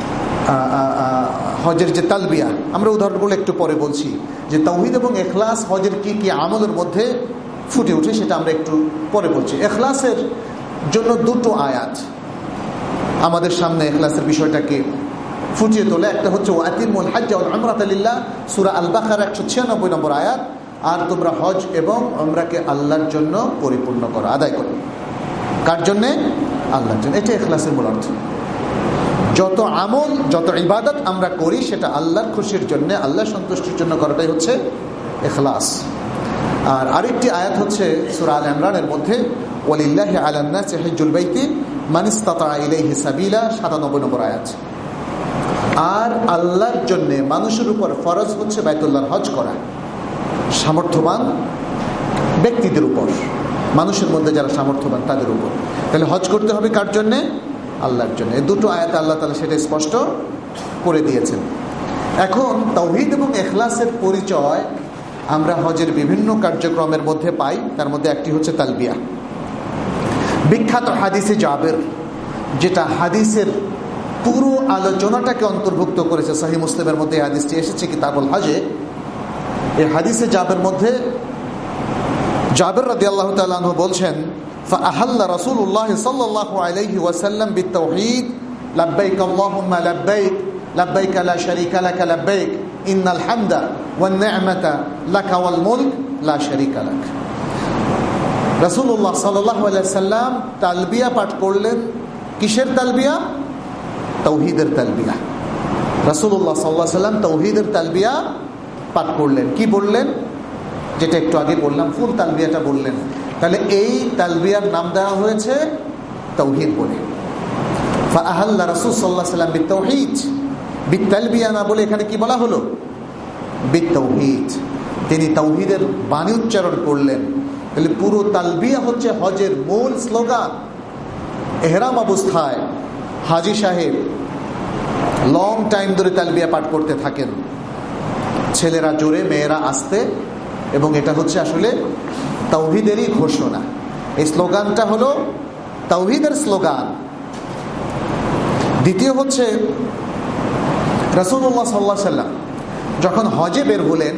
হজের যে তালবিয়া, আমরা উদাহরণগুলো একটু পরে বলছি, যে তাওহীদ এবং ইখলাস হজের কি কি আমলের মধ্যে ফুটে ওঠে সেটা আমরা একটু পরে বলছি। ইখলাসের জন্য দুটো আয়াত আমাদের সামনে ইখলাসের বিষয়টাকে ফুটিয়ে তোলে। একটা হচ্ছে ওয়াতিমুল হজ্জ ওয়াল উমরাতা লিল্লাহ, সূরা আল বাকারা একশো ছিয়ানব্বই নম্বর আয়াত। আর তোমরা হজ এবং উমরাকে আল্লাহর জন্য পরিপূর্ণ করো, আদায় করো। কার জন্যে? আল্লাহর জন্য। এটা ইখলাসের মূল অর্থ। যত আমল, যত ইবাদত আমরা করি সেটা আল্লাহর খুশির জন্য, আল্লাহর সন্তুষ্টির জন্য করাটাই হচ্ছে ইখলাস। আর আরেকটি আয়াত হচ্ছে সূরা আল ইমরানের মধ্যে, ওয়ালিল্লাহি আলান নাসি হিজ্জুল বাইতি মান ইসতাতা ইলাইহি সাবিলা, সাতানব্বই নম্বর আয়াত। আর আল্লাহর জন্য মানুষের উপর ফরজ হচ্ছে বাইতুল্লাহর হজ করা, সামর্থ্যবান ব্যক্তিদের উপর, মানুষের মধ্যে যারা সামর্থ্যবান তাদের উপর। তাহলে হজ করতে হবে কার জন্যে? আল্লাহর জন্য। এই দুটো আয়াতে আল্লাহ তাআলা সেটা স্পষ্ট করে দিয়েছেন। এখন তাওহীদ এবং ইখলাসের পরিচয় আমরা হজের বিভিন্ন কার্যক্রমের মধ্যে পাই। তার মধ্যে একটি হচ্ছে তালবিয়া। বিখ্যাত হাদিসে জাবের, যেটা হাদিসের পুরো আলোচনাটাকে অন্তর্ভুক্ত করেছে, সহিহ মুসলিমের মধ্যে এই হাদিসটি এসেছে কিতাবুল হজে। এই হাদিসে জাবের মধ্যে জাবের রাদিয়াল্লাহু তাআলা আনহু বলছেন, ফাআহাল্লা রাসূলুল্লাহ সাল্লাল্লাহু আলাইহি ওয়াসাল্লাম বিত-তাওহীদ লাব্বাইক আল্লাহুম্মা লাব্বাইক লাব্বাইক লা শারীকা লাক লাব্বাইক ইন্নাল হামদা ওয়ান নি'মাতা লাকা ওয়াল মুলক লা শারীকা লাক। রাসূলুল্লাহ সাল্লাল্লাহু আলাইহি ওয়াসাল্লাম তালবিয়া পাঠ করলেন। কিসের তালবিয়া? তাওহীদের তালবিয়া। রাসূলুল্লাহ সাল্লাল্লাহু আলাইহি ওয়াসাল্লাম তাওহীদের তালবিয়া পাঠ করলেন। কি বললেন? যেটা একটু আগে বললাম, ফুল তালবিয়াটা বললেন, তাহলে এই তালবিয়ার নাম দেওয়া হয়েছে তাওহীদ বলে। ফাআহাল্লা রাসূল সাল্লাল্লাহু আলাইহি ওয়াসাল্লাম বিতাওহীদ, বিতালবিয়া না বলে এখানে কি বলা হলো? বিতাওহীদ। তিনি তাওহীদের বাণী উচ্চারণ করলেন। তাহলে পুরো তালবিয়া হচ্ছে হজের মূল স্লোগান। ইহরাম অবস্থায় হাজী সাহেব লং টাইম ধরে তালবিয়া পাঠ করতে থাকেন, ছেলেরা জোরে, মেয়েরা আস্তে, এবং এটা হচ্ছে আসলে তাওহীদেরই ঘোষণা। এই স্লোগানটা হলো তাওহীদের স্লোগান। দ্বিতীয় হচ্ছে রাসূলুল্লাহ সাল্লাল্লাহু আলাইহি ওয়াসাল্লাম যখন হজে বের হলেন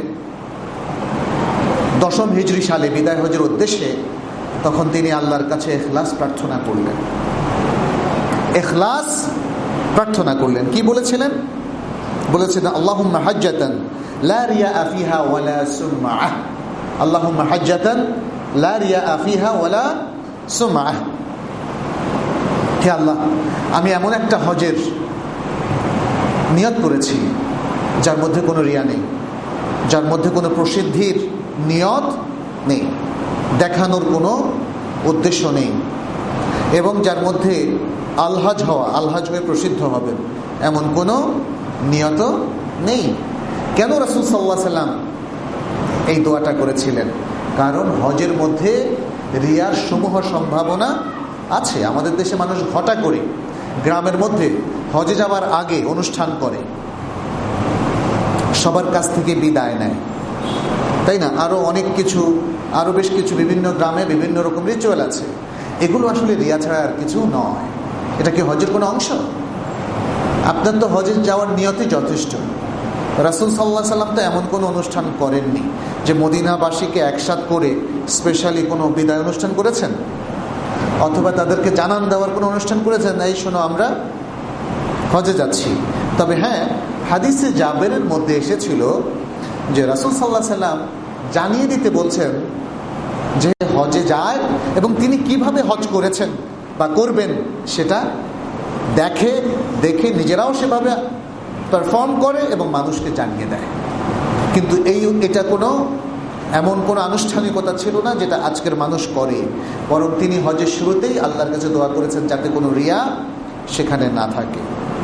দশম হিজরি সালে বিদায় হজের উদ্দেশ্যে, তখন তিনি আল্লাহর কাছে ইখলাস প্রার্থনা করলেন। ইখলাস প্রার্থনা করলেন। কি বলেছিলেন? বলেছিলেন আল্লাহুম্মা হাজ্জাতান লা রিয়া ফিহা ওয়ালা সুমআহ, আল্লাহুম্মা হাজ্জাতান লা রিয়া ফিহা ওয়ালা সুমআহ। হে আল্লাহ, আমি এমন একটা হজের নিয়ত করেছি যার মধ্যে কোনো রিয়া নেই, যার মধ্যে কোনো প্রসিদ্ধির নিয়ত নেই, দেখানোর কোনো উদ্দেশ্য নেই, এবং যার মধ্যে আলহাজ হওয়া, আলহাজ হয়ে প্রসিদ্ধ হবেন এমন কোনো নিয়ত নেই। কেন রাসূল সাল্লাল্লাহু আলাইহি ওয়াসাল্লাম এই দোয়াটা করেছিলেন? কারণ হজের মধ্যে রিয়ার সমূহ সম্ভাবনা আছে। আমাদের দেশে মানুষ ঘটা করে গ্রামের মধ্যে হজে যাওয়ার আগে অনুষ্ঠান করে, সবার কাছ থেকে বিদায় নেয়, তাই না? আরো অনেক কিছু, আরো বেশ কিছু বিভিন্ন গ্রামে বিভিন্ন রকম রিচুয়াল আছে। এগুলো আসলে রিয়া ছাড়া আর কিছু নয়। এটা কি হজের কোনো অংশ? আপনার তো হজে যাওয়ার নিয়তই যথেষ্ট। রাসূল সাল্লাল্লাহু আলাইহি ওয়াসাল্লাম তো এমন কোনো অনুষ্ঠান করেননি যে মদিনাবাসীকে একসাথ করে স্পেশালি কোনো বিদায় অনুষ্ঠান করেছেন, অথবা তাদেরকে জানান দেওয়ার কোনো অনুষ্ঠান করেছেন, এই শোনো আমরা হজে যাচ্ছি। তবে হ্যাঁ, হাদিসে জাবেরের মধ্যে এসেছিল যে রাসূল সাল্লাল্লাহু আলাইহি ওয়াসাল্লাম জানিয়ে দিতে বলছেন যে হজে যায় এবং তিনি কিভাবে হজ করেছেন বা করবেন সেটা দেখে, দেখে নিজেরাও সেভাবে পারফর্ম করে এবং মানুষকে জানিয়ে দেয়। কিন্তু এই এটা কোনো এমন কোনো আনুষ্ঠানিকতা ছিল না যেটা আজকের মানুষ করে, বরং তিনি হজের শুরুতেই আল্লাহর কাছে দোয়া করেছেন যাতে কোনো রিয়া সেখানে না থাকে।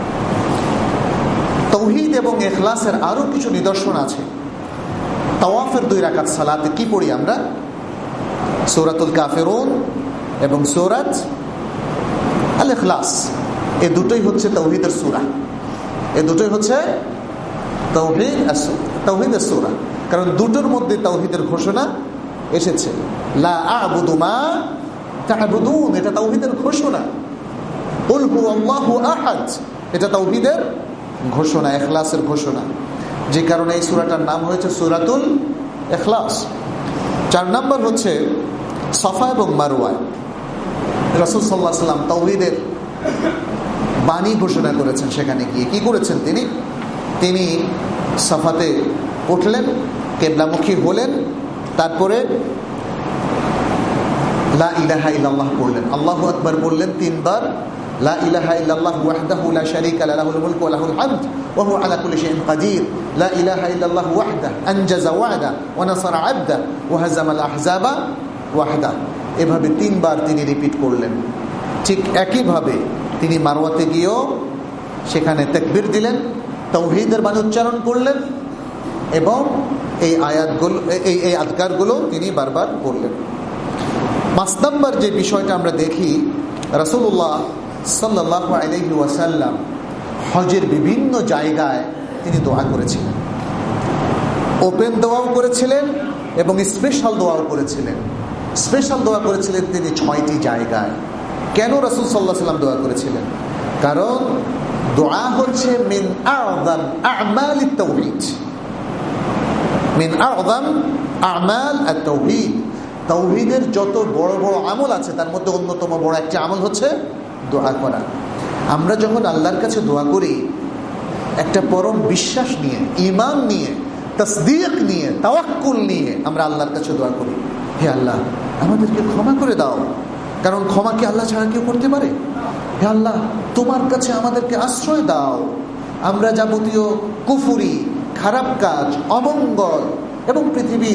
তাওহীদ এবং ইখলাসের আরো কিছু নিদর্শন আছে। তাওয়াফের দুই রাকাত সালাতে কি পড়ি আমরা? সূরাতুল কাফিরুন এবং সূরাত আল ইখলাস, এই দুটোই হচ্ছে তাওহীদের সূরা। এই দুটোই হচ্ছে তাওহীদ তাওহীদের সূরা, কারণ দুটোর মধ্যে তাওহীদের ঘোষণা এসেছে। লা আ'বুদু মা তা'বুদুন, এটা তাওহীদের ঘোষণা। কুল হুয়াল্লাহু আহাদ, এটা তাওহীদের ঘোষণা, ইখলাসের ঘোষণা। যে কারণে এই সূরাটার নাম হয়েছে সূরাতুল ইখলাস। চার নাম্বার হচ্ছে সাফা এবং মারওয়া। রাসূল সাল্লাল্লাহু আলাইহি ওয়াসাল্লাম তাওহীদের বাণী ঘোষণা করেছেন। সেখানে গিয়ে কি করেছেন তিনি? তিনি সাফাতে উঠলেন, কিবলামুখী হলেন, তারপরে লা ইলাহা ইল্লাল্লাহ বললেন, আল্লাহু আকবার বললেন তিনবার। লা ইলাহা ইল্লাল্লাহ ওয়াহদাহু লা শারীকা লাহু লাহুল মুলকু ওয়া লাহুল হামদ ওয়া হুয়া আলা কুল্লি শাইইন কাদির। লা ইলাহা ইল্লাল্লাহ ওয়াহদাহু আনজাযা ওয়া'দা ওয়া নাসারা 'আবদা ওয়া হাযামাল আহজাবা ওয়াহদা। এভাবে তিনবার তিনি রিপিট করলেন। ঠিক একইভাবে তিনি মারওয়াতে গিয়েও সেখানে তাকবীর দিলেন, তাওহীদের বাণী উচ্চারণ করলেন এবং এই আয়াতগুলো, এই এই আযকারগুলো তিনি বারবার বললেন। পাঁচ নম্বর যে বিষয়টা আমরা দেখি, রাসূলুল্লাহ সাল্লাল্লাহু আলাইহি ওয়াসাল্লাম হজের বিভিন্ন জায়গায় তিনি দোয়া করেছিলেন। ওপেন দোয়াও করেছিলেন এবং স্পেশাল দোয়াও করেছিলেন। স্পেশাল দোয়া করেছিলেন তিনি ছয়টি জায়গায়। কেন রাসূল সাল্লাল্লাহু আলাইহি ওয়াসাল্লাম দোয়া করেছিলেন? কারণ দোয়া হচ্ছে মিন আ'যাম আ'মালিত তাওহীদ, মিন আ'যাম আ'মাল আত-তাওহীদ। তাওহীদের যত বড় বড় আমল আছে তার মধ্যে অন্যতম বড় একটা আমল হচ্ছে দোয়া করা। আমরা যখন আল্লাহর কাছে দোয়া করি একটা পরম বিশ্বাস নিয়ে, ঈমান নিয়ে, তাসদীক নিয়ে, তাওয়াক্কুল নিয়ে আমরা আল্লাহর কাছে দোয়া করি, হে আল্লাহ আমাদেরকে ক্ষমা করে দাও। কারণ ক্ষমা কি আল্লাহ ছাড়া কেউ করতে পারে? হে আল্লাহ তোমার কাছে আমাদেরকে আশ্রয় দাও, আমরা যাবতীয় কুফরি, খারাপ কাজ, অমঙ্গল এবং পৃথিবীর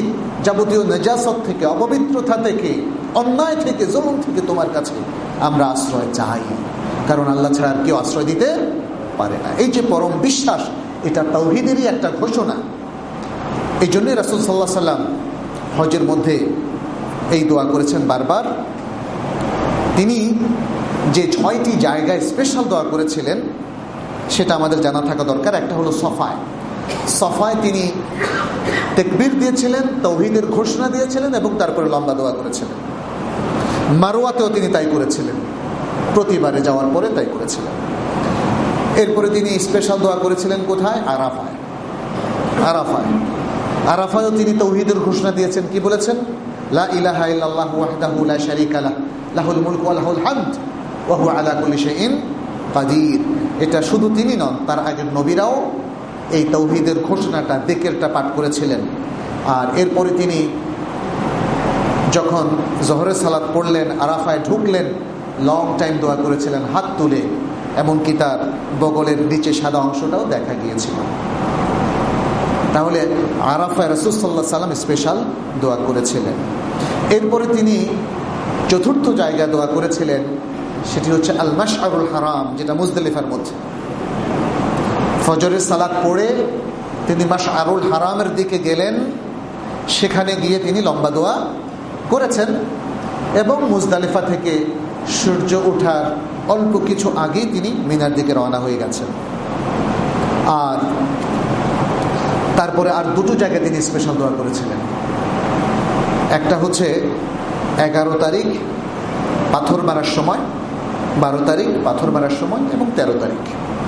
যাবতীয় নাজাসত থেকে, অপবিত্রতা থেকে, অন্যায় থেকে, জুলুম থেকে তোমার কাছে আমরা আশ্রয় চাই, কারণ আল্লাহ ছাড়া আর কেউ আশ্রয় দিতে পারে না। এই যে পরম বিশ্বাস, এটা তাওহীদেরই একটা ঘোষণা। এই জন্যই রাসূল সাল্লাল্লাহু আলাইহি সাল্লাম হজের মধ্যে এই দোয়া করেছেন বারবার। তিনি যে ছয়টি জায়গায় স্পেশাল দোয়া করেছিলেন সেটা আমাদের জানা থাকা দরকার। একটা হলো সফায়। সফায় তিনি তাকবীর দিয়েছিলেন, তাওহীদের ঘোষণা দিয়েছিলেন এবং তারপরে লম্বা দোয়া করেছিলেন। মারওয়াতেও তিনি তাই করেছিলেন, প্রতিবারে যাওয়ার পরে তাই করেছিলেন। এরপরে তিনি স্পেশাল দোয়া করেছিলেন কোথায়? আরাফায়। আরাফায় আরাফায়ও তিনি তাওহীদের ঘোষণা দিয়েছেন। কি বলেছেন? লা ইলাহা ইল্লাল্লাহু ওয়াহদাহু লা শারীকা লাহু লাহুল মুলকু ওয়া লাহুল হামদ ওয়া হুয়া আলা কুল্লি শাইইন কাদির। এটা শুধু তিনি নন, তার আগের নবীরাও এই তাওহীদের ঘোষণাটা, দিকেরটা পাঠ করেছিলেন। আর এরপরে তিনি যখন জোহরের সালাত পড়লেন, আরাফায় ঢুকলেন, লং টাইম দোয়া করেছিলেন হাত তুলে, এমনকি তার বগলের নিচে সাদা অংশটাও দেখা গিয়েছিল। তাহলে আরাফায় রাসূল সাল্লাল্লাহু আলাইহি সাল্লাম স্পেশাল দোয়া করেছিলেন। এরপরে তিনি চতুর্থ জায়গায় দোয়া করেছিলেন, সেটি হচ্ছে আল মাশআরুল হারাম, যেটা মুজদালিফার মধ্যে। ফজরের সালাত পড়ে তিনি মাশআরুল হারামের দিকে গেলেন, সেখানে গিয়ে তিনি লম্বা দোয়া করেছেন এবং মুজদালিফা থেকে সূর্য ওঠার অল্প কিছু আগেই তিনি মিনার দিকে রওনা হয়ে গেছেন। আর তারপরে আর দুটো জায়গায় তিনি স্পেশাল দোয়া করেছিলেন। একটা হচ্ছে এগারো তারিখ পাথর মারার সময়, বারো তারিখ পাথর মারার সময় এবং তেরো তারিখ।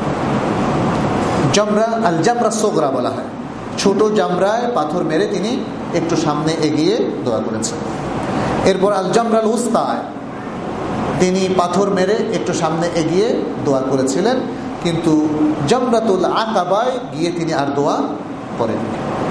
জামরা আল জামরা সোগরা বলা হয়, ছোট জামরায় পাথর মেরে তিনি একটু সামনে এগিয়ে দোয়া করেছেন। এরপর আল জামরাল উস্তায় তিনি পাথর মেরে একটু সামনে এগিয়ে দোয়া করেছিলেন, কিন্তু জামরাতুল আকাবায় গিয়ে তিনি আর দোয়া করেন।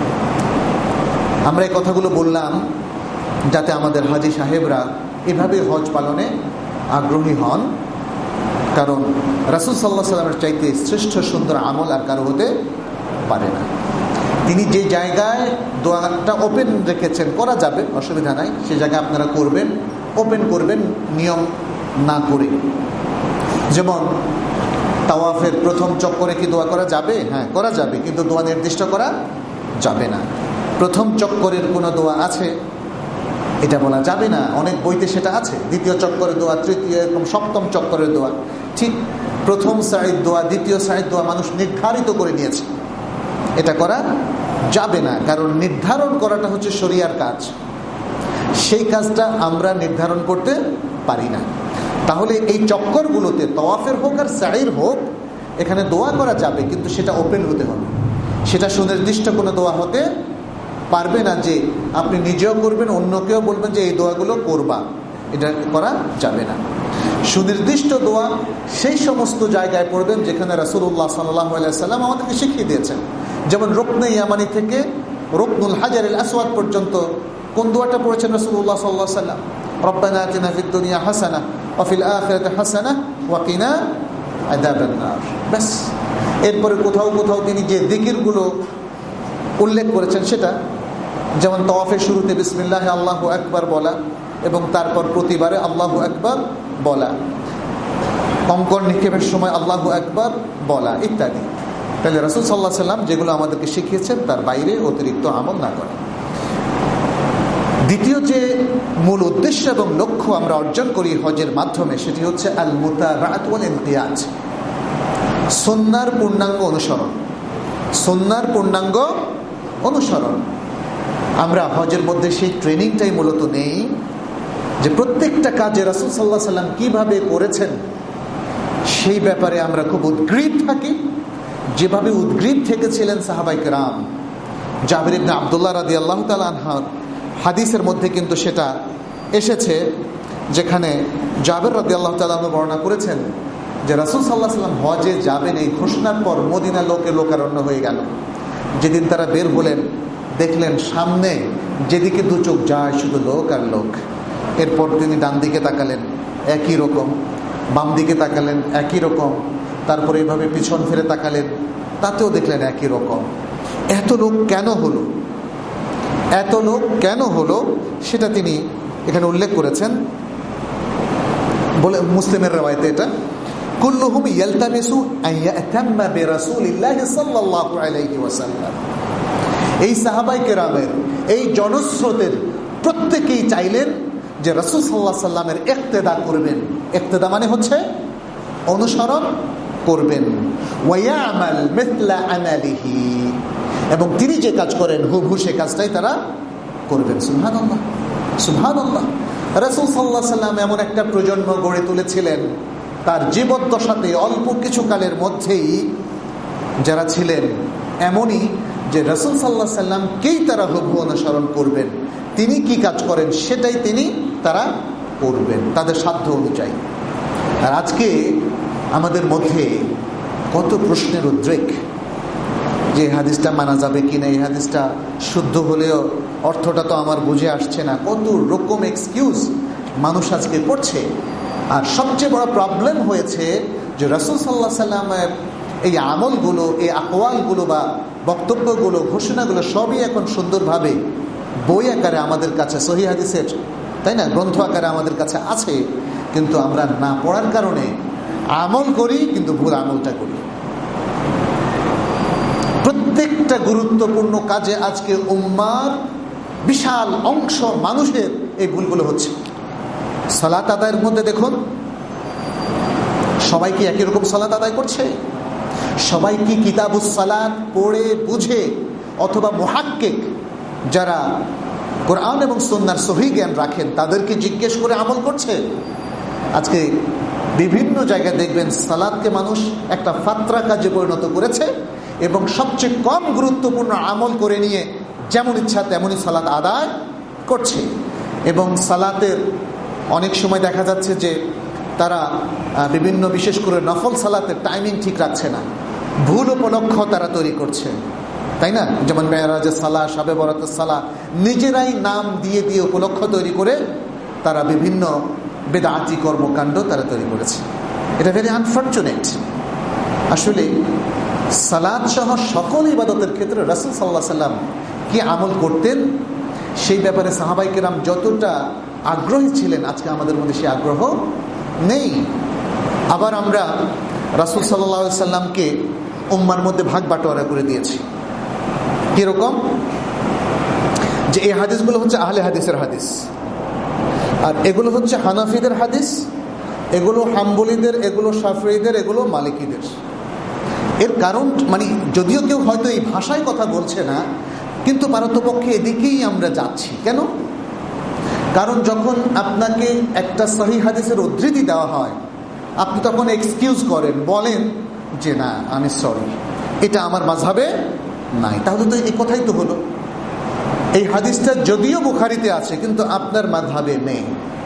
আমরা এই কথাগুলো বললাম যাতে আমাদের হাজী সাহেবরা এভাবে হজ পালনে আগ্রহী হন, কারণ রাসূল সাল্লাল্লাহু আলাইহি সাল্লামের চাইতে শ্রেষ্ঠ সুন্দর আমল আর কারো হতে পারে না। তিনি যে জায়গায় দোয়াটা ওপেন রেখেছেন, করা যাবে, অসুবিধা নাই, সে জায়গায় আপনারা করবেন, ওপেন করবেন, নিয়ম না করে। যেমন তাওয়াফের প্রথম চক্করে কি দোয়া করা যাবে? হ্যাঁ, করা যাবে, কিন্তু দোয়া নির্দিষ্ট করা যাবে না। প্রথম চক্করের কোনো দোয়া আছে এটা বলা যাবে না, অনেক বইতে সেটা আছে। দ্বিতীয় চক্করের দোয়া, তৃতীয়, এরকম সপ্তম চক্করের দোয়া। ঠিক প্রথম সাইড দোয়া, দ্বিতীয় সাইড দোয়া মানুষ নির্ধারিত করে নিয়েছে, এটা করা যাবে না, কারণ নির্ধারণ করাটা হচ্ছে শরিয়ার কাজ, সেই কাজটা আমরা নির্ধারণ করতে পারি না। তাহলে এই চক্করগুলোতে তাওয়াফের হোক আর সাইর হোক, এখানে দোয়া করা যাবে, কিন্তু সেটা ওপেন হতে হবে, সেটা সুনির্দিষ্ট কোনো দোয়া হতে পারবে না যে আপনি নিজেও করবেন, অন্যকেও বলবেন যে এই দোয়াগুলো করবা, এটা করা যাবে না। সুনির্দিষ্ট দোয়া সেই সমস্ত জায়গায় পড়বেন যেখানে রাসূলুল্লাহ সাল্লাল্লাহু আলাইহি ওয়াসাল্লাম আমাদেরকে শিখিয়ে দিয়েছেন। যেমন রুকনে ইয়ামানি থেকে রুকনুল হাজারিল আসওয়াদ পর্যন্ত কোন দোয়াটা পড়েছেন রাসূলুল্লাহ সাল্লাল্লাহু আলাইহি ওয়াসাল্লাম? রব্বানা আতিনা ফিদ দুনিয়া হাসানাহ ওয়া ফিল আখিরাতি হাসানাহ ওয়া কিনা আযাবান নার। বাস। এরপরে কোথাও কোথাও তিনি যে যিকিরগুলো উল্লেখ করেছেন সেটা, যেমন তাওয়াফের শুরুতে বিসমিল্লাহ আল্লাহু আকবার বলা এবং তারপর প্রতিবারে আল্লাহু আকবার বলা, কঙ্কর নিক্ষেপের সময় আল্লাহু আকবার বলা ইত্যাদি। তাহলে রাসূল সাল্লাল্লাহু আলাইহি ওয়াসাল্লাম যেগুলো আমাদেরকে শিখিয়েছেন তার বাইরে অতিরিক্ত আমল না করে। দ্বিতীয় যে মূল উদ্দেশ্য এবং লক্ষ্য আমরা অর্জন করি হজের মাধ্যমে, সেটি হচ্ছে আল মুতাবাআত ওয়াল ইনকিয়াদ, সুন্নাহর পূর্ণাঙ্গ অনুসরণ। সুন্নাহর পূর্ণাঙ্গ অনুসরণ আমরা হজের মধ্যে সেই ট্রেনিংটাই মূলত নেই, যে প্রত্যেকটা কাজে রাসূল সাল্লাল্লাহু আলাইহি ওয়াসাল্লাম কিভাবে করেছেন সেই ব্যাপারে আমরা খুব উদ্গ্রীব থাকি, যেভাবে উদ্গ্রীব থেকেছিলেন সাহাবায়ে কেরাম। জাবির ইবনে আব্দুল্লাহ রাদিয়াল্লাহু তাআলা আনহু হাদিসের মধ্যে কিন্তু সেটা এসেছে, যেখানে জাবির রাদিয়াল্লাহু তাআলা আনহু বর্ণনা করেছেন যে রাসূল সাল্লাল্লাহু আলাইহি ওয়াসাল্লাম হজে যাবেন এই ঘোষণার পর মদিনা লোকে লোকারণ্য হয়ে গেল। যেদিন তারা বের হলেন দেখলেন সামনে যেদিকে দু চোখ যায় শুধু লোক আর লোক। এরপর তিনি ডান দিকে তাকালেন, একই রকম, বাম দিকে তাকালেন, একই রকম, তারপরে এইভাবে পিছন ফিরে তাকালেন, তাতেও দেখলেন একই রকম। এত লোক কেন হলো? এত লোক কেন হলো সেটা তিনি এখানে উল্লেখ করেছেন বলে, মুসলিমের রওয়ায়াতে এটা, কুল্লুহুম ইয়ালতামিসু আন ইয়াতাম্মা বিরাসূলিল্লাহি সাল্লাল্লাহু আলাইহি ওয়াসাল্লাম। এই সাহাবায়ে কেরামের এই জনস্রোতের প্রত্যেকেই চাইলেন যে রাসূল সাল্লাল্লাহু আলাইহি সাল্লামের ইক্তেদা করবেন। ইক্তেদা মানে হচ্ছে অনুসরণ করবেন। ওয়া ইয়ামাল মিথলা আমালিহি, এবং তিনি যে কাজ করেন হুবহু সে কাজটাই তারা করবেন। সুবহানাল্লাহ, সুবহানাল্লাহ। রাসূল সাল্লাল্লাহু আলাইহি সাল্লাম এমন একটা প্রজন্ম গড়ে তুলেছিলেন তার জীবদ্দশাতে অল্প কিছু কালের মধ্যেই যারা ছিলেন এমনই যে রাসূল সাল্লাল্লাহু আলাইহি সাল্লামকেই তারা হুবহু অনুসরণ করবেন। তিনি কি কাজ করেন সেটাই তিনি তারা করবেন তাদের সাধ্য অনুযায়ী। আর আজকে আমাদের মধ্যে কত প্রশ্নের উদ্রেক যে হাদিসটা মানা যাবে কিনা, এই হাদিসটা শুদ্ধ হলেও অর্থটা তো আমার বুঝে আসছে না, কত রকম এক্সকিউজ মানুষ আজকে করছে। আর সবচেয়ে বড় প্রবলেম হয়েছে যে রাসূল সাল্লাল্লাহু আলাইহি সাল্লামের এই আমলগুলো, এই আকওয়ালগুলো বা বক্তব্যগুলো, ঘোষণাগুলো সবই এখন সুন্দরভাবে বই আকারে আমাদের কাছে, সহিহ হাদিসের, তাই না, গ্রন্থ আকারে আমাদের কাছে আছে, কিন্তু আমরা না পড়ার কারণে আমল করি, কিন্তু ভুল আমলটা করি। প্রত্যেকটা গুরুত্বপূর্ণ কাজে আজকে উম্মার বিশাল অংশ মানুষের এই ভুলগুলো হচ্ছে। সালাত আদায়ের মধ্যে দেখুন, সবাই কি একই রকম সালাত আদায় করছে? সবাই কি কিতাবুস সালাত পড়ে বুঝে অথবা মুহাক্কিক যারা কোরআন এবং সুন্নাহর সহিহ জ্ঞান রাখেন তাদেরকে জিজ্ঞেস করে আমল করছে? আজকে বিভিন্ন জায়গায় দেখবেন সালাতকে মানুষ একটা ফাতরা কাজে পরিণত করেছে এবং সবচেয়ে কম গুরুত্বপূর্ণ আমল করে নিয়ে যেমন ইচ্ছা তেমনই সালাত আদায় করছে। এবং সালাতের অনেক সময় দেখা যাচ্ছে যে তারা বিভিন্ন বিশেষ করে নফল সালাতের টাইমিং ঠিক রাখছে না, ভুল উপলক্ষ তারা তৈরি করছে, তাই না? যেমন মেরাজের সালাহ, শাবে বরাতের সালাহ, নিজেরাই নাম দিয়ে দিয়ে উপলক্ষ তৈরি করে তারা বিভিন্ন বেদাতি কর্মকাণ্ড তারা তৈরি করেছে। এটা ভেরি আনফর্চুনেট। আসলে সালাত সহ সকল ইবাদতের ক্ষেত্রে রাসূল সাল্লাল্লাহু আলাইহি সাল্লাম কি আমল করতেন সেই ব্যাপারে সাহাবায়ে কেরাম যতটা আগ্রহী ছিলেন, আজকে আমাদের মধ্যে সেই আগ্রহ নেই। আবার আমরা রাসূল সাল্লাল্লাহু আলাইহি সাল্লামকে উম্মার মধ্যে ভাগ বাটোয়ারা করে দিয়েছি। কিরকম? যে এই হাদিসগুলো হচ্ছে আহলে হাদিসের হাদিস, আর এগুলো হচ্ছে হানাফিদের হাদিস, এগুলো হাম্বলীদের, এগুলো শাফিঈদের, এগুলো মালিকীদের। এর কারণ মানে যদিও কেউ হয়তো এই ভাষায় কথা বলছে না, কিন্তু পারতপক্ষে এদিকেই আমরা যাচ্ছি। কেন? কারণ যখন আপনাকে একটা সহিহ হাদিসের উদ্ধৃতি দেওয়া হয়, আপনি তখন এক্সকিউজ করেন, বলেন যে না আমি সরি, এটা আমার মাযহাবে নাই। তাহলে তো এই কথাই তো হলো, এই হাদিসটা যদিও বুখারীতে আছে কিন্তু আপনার মাযহাবে নেই,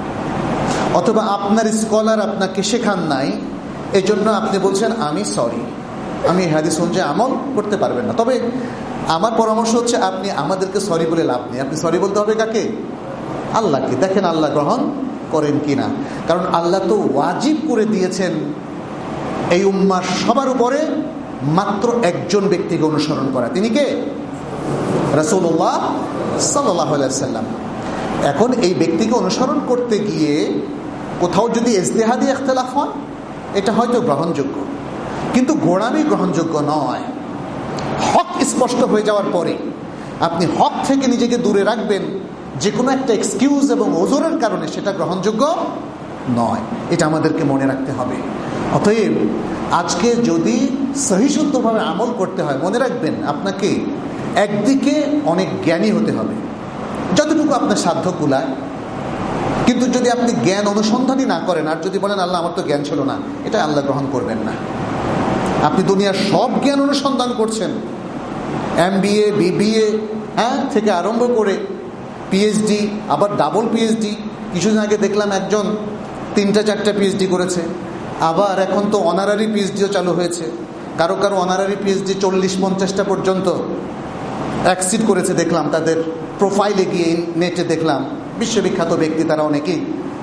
অথবা আপনার স্কলার আপনাকে শেখান নাই, এজন্য আপনি বলছেন আমি সরি, আমি এই হাদিস অনুযায়ী আমল করতে পারবেন না। তবে আমার পরামর্শ হচ্ছে আপনি আমাদেরকে সরি বলে লাভ নেই, আপনি সরি বলতে হবে কাকে? আল্লাহকে। দেখেন আল্লাহ গ্রহণ করেন কিনা, কারণ আল্লাহ তো ওয়াজিব করে দিয়েছেন এই উম্মার সবার উপরে মাত্র একজন ব্যক্তিকে অনুসরণ করা। তিনি কে? রাসূলুল্লাহ সাল্লাল্লাহু আলাইহি ওয়াসাল্লাম। এখন এই ব্যক্তিকে অনুসরণ করতে গিয়ে কোথাও যদি ইজতিহাদি ইখতিলাফ হয় এটা হয়তো গ্রহণযোগ্য, কিন্তু গোড়ামি গ্রহণযোগ্য নয়। হক স্পষ্ট হয়ে যাওয়ার পরে আপনি হক থেকে নিজেকে দূরে রাখবেন যে কোনো একটা এক্সকিউজ এবং ওজরের কারণে, সেটা গ্রহণযোগ্য নয়। এটা আমাদেরকে মনে রাখতে হবে। অতএব আজকে যদি সহিশুদ্ধভাবে আমল করতে হয়, মনে রাখবেন আপনাকে একদিকে অনেক জ্ঞানী হতে হবে, যতটুকু আপনার সাধ্য কুলায়। কিন্তু যদি আপনি জ্ঞান অনুসন্ধানই না করেন আর যদি বলেন আল্লাহ আমার তো জ্ঞান ছিল না, এটা আল্লাহ গ্রহণ করবেন না। আপনি দুনিয়ার সব জ্ঞান অনুসন্ধান করছেন, M B A B B A হ্যাঁ থেকে আরম্ভ করে পিএইচডি, আবার ডাবল পিএইচডি। কিছুদিন আগে দেখলাম একজন তিনটা চারটা পিএইচডি করেছে, আবার এখন তো অনারারি পিএইচডিও চালু হয়েছে। কারো কারো অনারারি পিএইচডি চল্লিশ পঞ্চাশটা পর্যন্ত অ্যাক্সিড করেছে, দেখলাম তাদের প্রোফাইলে গিয়ে নেটে দেখলাম, বিশ্ববিখ্যাত ব্যক্তি তারা অনেকেই।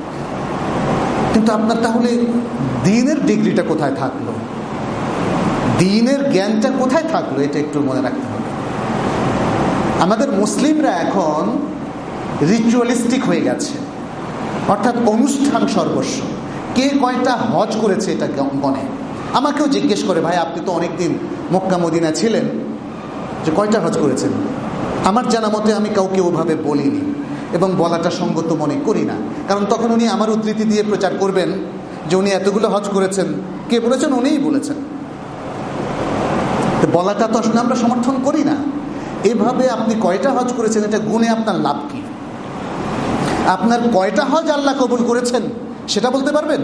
কিন্তু আপনার তাহলে দ্বীনের ডিগ্রিটা কোথায় থাকলো, দ্বীনের জ্ঞানটা কোথায় থাকলো, এটা একটু মনে রাখতে হবে। আমাদের মুসলিমরা এখন রিচুয়ালিস্টিক হয়ে গেছে, অর্থাৎ অনুষ্ঠান সর্বস্ব। কে কয়টা হজ করেছে এটা গণে। আমাকেও জিজ্ঞেস করে, ভাই আপনি তো অনেকদিন মক্কা মদিনা ছিলেন, যে কয়টা হজ করেছেন? আমার জানা মতে আমি কাউকে ওভাবে বলিনি এবং বলাটা সঙ্গত মনে করি না, কারণ তখন উনি আমার উদ্ধৃতি দিয়ে প্রচার করবেন যে উনি এতগুলো হজ করেছেন। কে বলেছেন? উনিই বলেছেন। তো বলাটা তো আসলে আমরা সমর্থন করি না। এভাবে আপনি কয়টা হজ করেছেন এটা গুণে আপনার লাভ কি? আপনার কয়টা হজ আল্লাহ কবুল করেছেন সেটা বলতে পারবেন?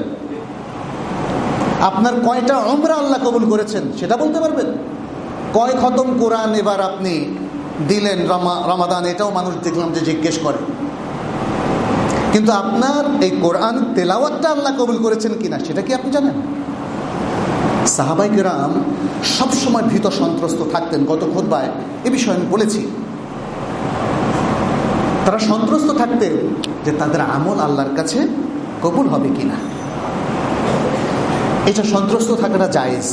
আপনার কয়টা উমরা আল্লাহ কবুল করেছেন সেটা বলতে পারবেন? কয় খতম কোরআন এবার আপনি দিলেন রমাদান, এটাও মানুষ দেখলাম যে জিজ্ঞেস করে। কিন্তু আপনার এই কোরআন তেলাওয়াতটা আল্লাহ কবুল করেছেন কিনা সেটা কি আপনি জানেন? সাহাবায়ে কেরাম সবসময় ভীত সন্ত্রস্ত থাকতেন। গত খুতবায় এ বিষয়ে আমি বলেছি। তারা সন্ত্রস্ত থাকতেন যে তাদের আমল আল্লাহর কাছে কবুল হবে কিনা। এটা সন্ত্রস্ত থাকাটা জায়েজ।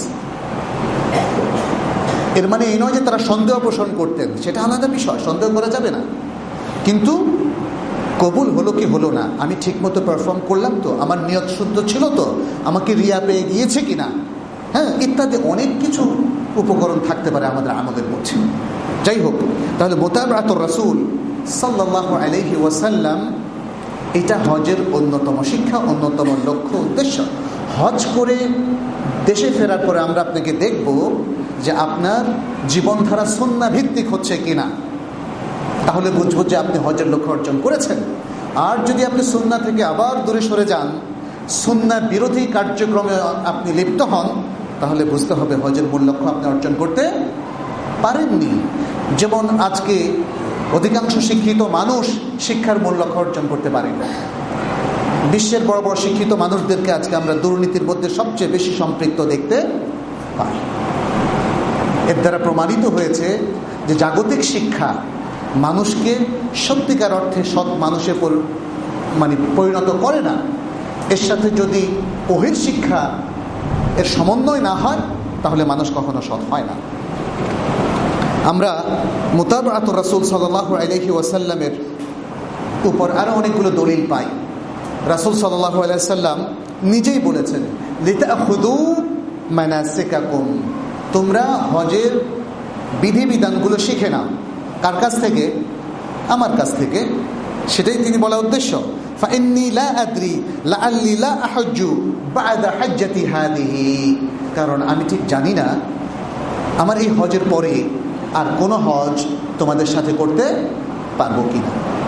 এর মানে এই নয় যে তারা সন্দেহ পোষণ করতেন, সেটা আলাদা বিষয়, সন্দেহ করা যাবে না। কিন্তু কবুল হলো কি হলো না, আমি ঠিকমতো পারফর্ম করলাম তো, আমার নিয়ত শুদ্ধ ছিল তো, আমাকে রিয়া পেয়ে গিয়েছে কিনা, হ্যাঁ, ইত্যাদি অনেক কিছু উপকরণ থাকতে পারে আমাদের আমলের মধ্যে। যাই হোক, তাহলে মুতাবাআতুর রাসূল সাল্লাল্লাহু আলাইহি ওয়াসাল্লাম এটা হজের অন্যতম শিক্ষা, অন্যতম লক্ষ্য, উদ্দেশ্য। হজ করে দেশে ফেরার পরে আমরা আপনাকে দেখব যে আপনার জীবনধারা সুন্নাহ ভিত্তিক হচ্ছে কিনা, তাহলে বুঝবো যে আপনি হজের লক্ষ্য অর্জন করেছেন। আর যদি আপনি সুন্নাহ থেকে আবার দূরে সরে যান, সুন্নাহ বিরোধী কার্যক্রমে আপনি লিপ্ত হন, তাহলে বুঝতে হবে হজের মূল লক্ষ্য আপনি অর্জন করতে পারেননি। যেমন আজকে অধিকাংশ শিক্ষিত মানুষ শিক্ষার মূল লক্ষ্য অর্জন করতে পারেন না। বিশ্বের বড় বড় শিক্ষিত মানুষদেরকে আজকে আমরা দুর্নীতির মধ্যে সবচেয়ে বেশি সম্পৃক্ত দেখতে পাই। এর দ্বারা প্রমাণিত হয়েছে যে জাগতিক শিক্ষা মানুষকে সত্যিকার অর্থে সৎ মানুষে মানে পরিণত করে না। এর সাথে যদি ওহির শিক্ষা এর সমন্বয় না হয়, তাহলে মানুষ কখনো সৎ হয় না। আমরা মুতাবাআতুর রাসূল সাল্লাল্লাহু আলাইহি ওয়াসাল্লামের উপর আরো অনেকগুলো দলিল পাই। রাসূল সাল্লাল্লাহু আলাইহি ওয়াসাল্লাম নিজেই বলেছেন, লিতাখুযু মানাসিকাকুম, তোমরা হজের বিধিবিধানগুলো শিখে নাও। কার কাছ থেকে? আমার কাছ থেকে। সেটাই তিনি বলা উদ্দেশ্য। ফাইন্নী লা আদরি লাআল্লি লা আহজ্জু বা'দা হাজ্জাতি হাদিহি, কারণ আমি ঠিক জানি না আমার এই হজের পরে আর কোনো হজ তোমাদের সাথে করতে পারবো কিনা।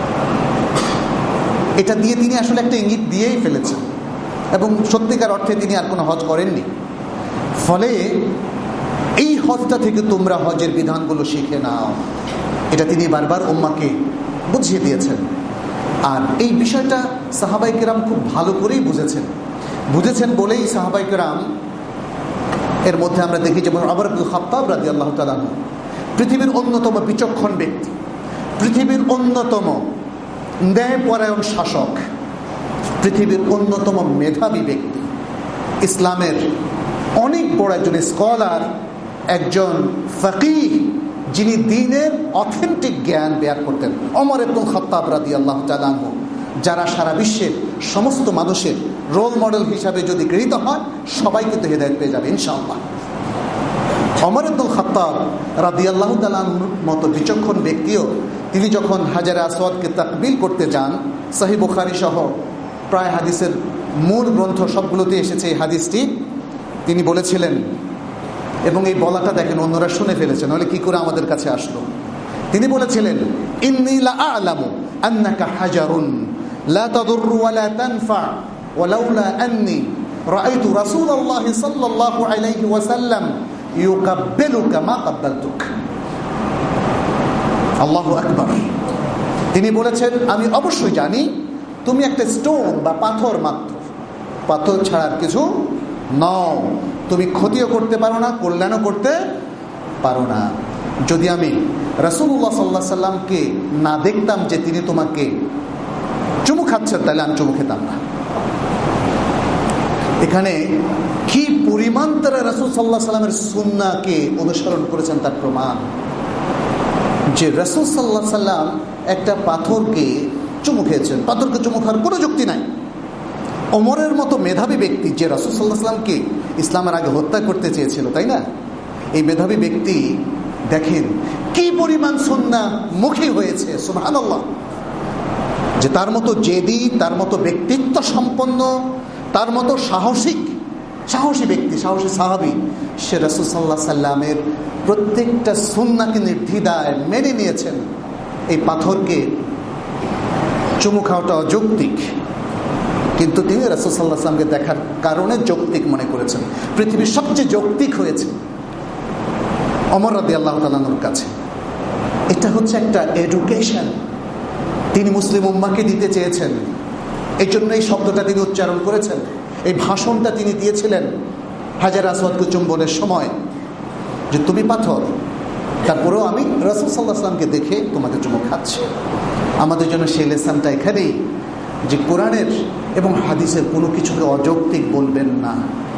এটা দিয়ে তিনি আসলে একটা ইঙ্গিত দিয়েই ফেলেছেন এবং সত্যিকার অর্থে তিনি আর কোনো হজ করেননি। ফলে এই হজটা থেকে তোমরা হজের বিধানগুলো শিখে নাও, এটা তিনি বারবার উম্মাহকে বুঝিয়ে দিয়েছেন। আর এই বিষয়টা সাহাবায়ে কেরাম খুব ভালো করেই বুঝেছেন। বুঝেছেন বলেই সাহাবায়ে কেরাম এর মধ্যে আমরা দেখি যেমন ওমর ইবনে খাত্তাব রাদিয়াল্লাহু তাআলা পৃথিবীর অন্যতম বিচক্ষণ ব্যক্তি, পৃথিবীর অন্যতম ন্যায়পরায়ণ শাসক, পৃথিবীর অন্যতম মেধাবী ব্যক্তি, ইসলামের অনেক বড় একজন স্কলার, একজন ফাকিহ, যিনি দ্বীনের অথেন্টিক জ্ঞান বের করতেন, ওমর ইবনে খাত্তাব রাদিয়াল্লাহু তাআলা আনহু, যারা সারা বিশ্বের সমস্ত মানুষের রোল মডেল হিসাবে যদি গৃহীত হয়, সবাই কিন্তু হেদায়েত পেয়ে যাবে ইনশাআল্লাহ। ওমর ইবনে খাত্তাব রাদিয়াল্লাহু তাআলা আনহুর মতো বিচক্ষণ ব্যক্তিও তিনি যখন হাজারে আসওয়াদকে তাকবিল করতে যান, সহিহ বুখারী সহ প্রায় হাদিসের মূল গ্রন্থ সবগুলোতে এসেছে এই হাদিসটি, তিনি বলেছিলেন, এবং এই বলাটা দেখেন অন্যরা শুনে ফেলেছেন, নাহলে কি করে আমাদের কাছে আসলো। তিনি বলেছিলেন, ইন্নী লা আ'লামু আন্নাকা হাজারুন লা তাদুররু ওয়া লা তানফা ওয়ালাউলা আন্নী রাআইতু রাসূলুল্লাহি সাল্লাল্লাহু আলাইহি ওয়াসাল্লাম ইউকাব্বিলুকা মা কাব্বালতুক। আল্লাহু আকবার। তিনি বলেছেন, আমি অবশ্যই জানি তুমি একটা স্টোন বা পাথর মাত্র, পাথর ছাড়ার কিছু নও। তুমি ক্ষতিও করতে পারো না, কল্যাণও করতে পারো না। যদি আমি রাসূলুল্লাহ সাল্লাল্লাহু আলাইহি সাল্লামকে না দেখতাম যে তিনি তোমাকে চুমু খাচ্ছেন, তাহলে আমি চুমু খেতাম না। এখানে কি পরিমাণ তারা রাসূল সাল্লাল্লাহু আলাইহি সাল্লামের সুন্নাহকে অনুসরণ করেছেন তার প্রমাণ। যে রাসূল সাল্লাল্লাহু আলাইহি সাল্লাম একটা পাথরকে চুমু খেয়েছেন। পাথরকে চুমু খাওয়ার কোনো যুক্তি নাই। ওমরের মতো মেধাবী ব্যক্তি, যে রাসূল সাল্লাল্লাহু আলাইহি সাল্লামকে ইসলামের আগে হত্যা করতে চেয়েছিল, তাই না, এই মেধাবী ব্যক্তি দেখেন কি পরিমাণ সুন্নাহ মুখী হয়েছে, সুবহানাল্লাহ। যে তার মতো জেদি, তার মতো ব্যক্তিত্ব সম্পন্ন, তার মতো সাহসিক সাহসী ব্যক্তি, সাহসী সাহাবী, সে রাসূল সাল্লাল্লাহু আলাইহি সাল্লামের প্রত্যেকটা সুন্নাহকে নির্দ্বিধায় মেনে নিয়েছেন। এই পাথরকে চুমু খাওয়াটা অযৌক্তিক, কিন্তু তিনি রাসূল সাল্লাল্লাহু আলাইহি সাল্লামকে দেখার কারণে যৌক্তিক মনে করেছেন। পৃথিবীর সবচেয়ে যৌক্তিক হয়েছে ওমর রাদিয়াল্লাহু তাআলা আনহুর কাছে। এটা হচ্ছে একটা এডুকেশন তিনি মুসলিম উম্মাহকে দিতে চেয়েছেন। এই জন্য এই শব্দটা তিনি উচ্চারণ করেছেন, এই ভাষণটা তিনি দিয়েছিলেন হাজার আসওয়াদকে চুম্বনের সময়, যে তুমি পাথর, তারপরেও আমি রাসূল সাল্লাল্লাহু আলাইহি সাল্লামকে দেখে তোমাকে চুমু খাচ্ছি। আমাদের জন্য সেই লেসনটা এখানেই, যে কোরআনের এবং হাদিসের কোনো কিছুকে অযৌক্তিক বলবেন না।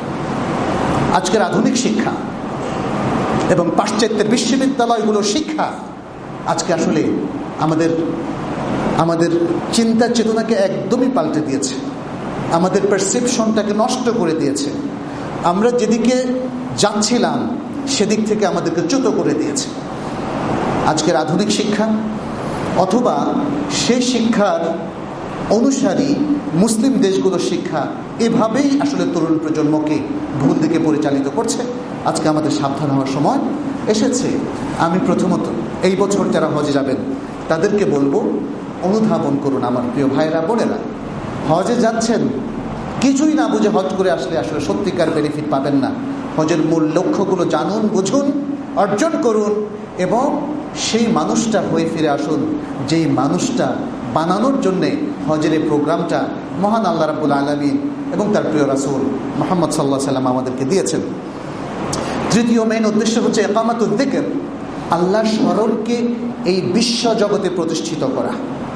আজকের আধুনিক শিক্ষা এবং পাশ্চাত্যের বিশ্ববিদ্যালয়গুলোর শিক্ষা আজকে আসলে আমাদের আমাদের চিন্তা চেতনাকে একদমই পাল্টে দিয়েছে, আমাদের পারসেপশনটাকে নষ্ট করে দিয়েছে। আমরা যেদিকে যাচ্ছিলাম সেদিক থেকে আমাদেরকে চ্যুত করে দিয়েছে আজকের আধুনিক শিক্ষা, অথবা সেই শিক্ষার অনুসারী মুসলিম দেশগুলোর শিক্ষা এভাবেই আসলে তরুণ প্রজন্মকে ভুল দিকে পরিচালিত করছে। আজকে আমাদের সাবধান হওয়ার সময় এসেছে। আমি প্রথমত এই বছর যারা হজে যাবেন তাদেরকে বলবো, অনুধাবন করুন আমার প্রিয় ভাইরা বোনেরা, হজে যাচ্ছেন কিছুই না বুঝে হজ করে আসলে আসলে সত্যিকার বেনিফিট পাবেন না। হজের মূল লক্ষ্যগুলো জানুন, বুঝুন, অর্জন করুন এবং সেই মানুষটা হয়ে ফিরে আসুন যেই মানুষটা বানানোর জন্যে হজের এই প্রোগ্রামটা মহান আল্লাহ রাব্বুল আলামিন এবং তার প্রিয় রাসূল মুহাম্মদ সাল্লাল্লাহু আলাইহি সাল্লাম আমাদেরকে দিয়েছেন। তৃতীয় মেইন উদ্দেশ্য হচ্ছে ইকামাতুদ যিকর, আল্লাহর স্মরণকে এই বিশ্ব জগতে প্রতিষ্ঠিত করা।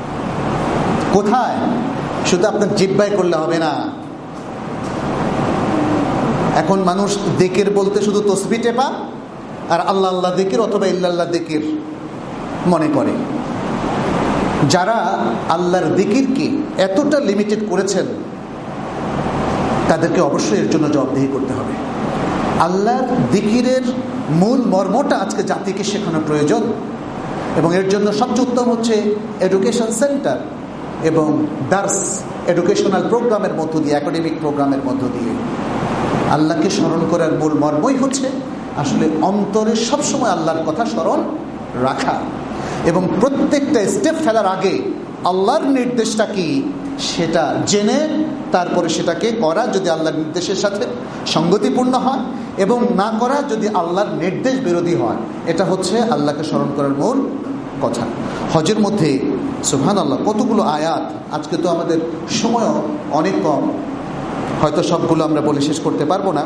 কোথায়? শুধু আপনার জিহ্বায় করলে হবে না। এখন মানুষ যিকির বলতে শুধু তসবিহ টেপা আর আল্লাহ আল্লাহ যিকির অথবা ইল্লাল্লাহ যিকির মনে করে। যারা আল্লাহর যিকিরকে এতটা লিমিটেড করেছেন তাদেরকে অবশ্যই এর জন্য জবাবদিহি করতে হবে। আল্লাহর যিকিরের মূল মর্মটা আজকে জাতিকে শেখানো প্রয়োজন এবং এর জন্য সবচেয়ে উত্তম হচ্ছে এডুকেশন সেন্টার এবং দার্স, এডুকেশনাল প্রোগ্রামের মধ্য দিয়ে, একাডেমিক প্রোগ্রামের মধ্য দিয়ে আল্লাহকে স্মরণ করার মূল মর্মই হচ্ছে আসলে অন্তরে সবসময় আল্লাহর কথা স্মরণ রাখা এবং প্রত্যেকটা স্টেপ ফেলার আগে আল্লাহর নির্দেশটা কি সেটা জেনে তারপরে সেটাকে করা যদি আল্লাহর নির্দেশের সাথে সঙ্গতিপূর্ণ হয় এবং না করা যদি আল্লাহর নির্দেশ বিরোধী হয়। এটা হচ্ছে আল্লাহকে স্মরণ করার মূল কথা। হজের মধ্যে সুবহানাল্লাহ কতগুলো আয়াত, আজকে তো আমাদের সময়ও অনেক কম, হয়তো সবগুলো আমরা বলে শেষ করতে পারবো না।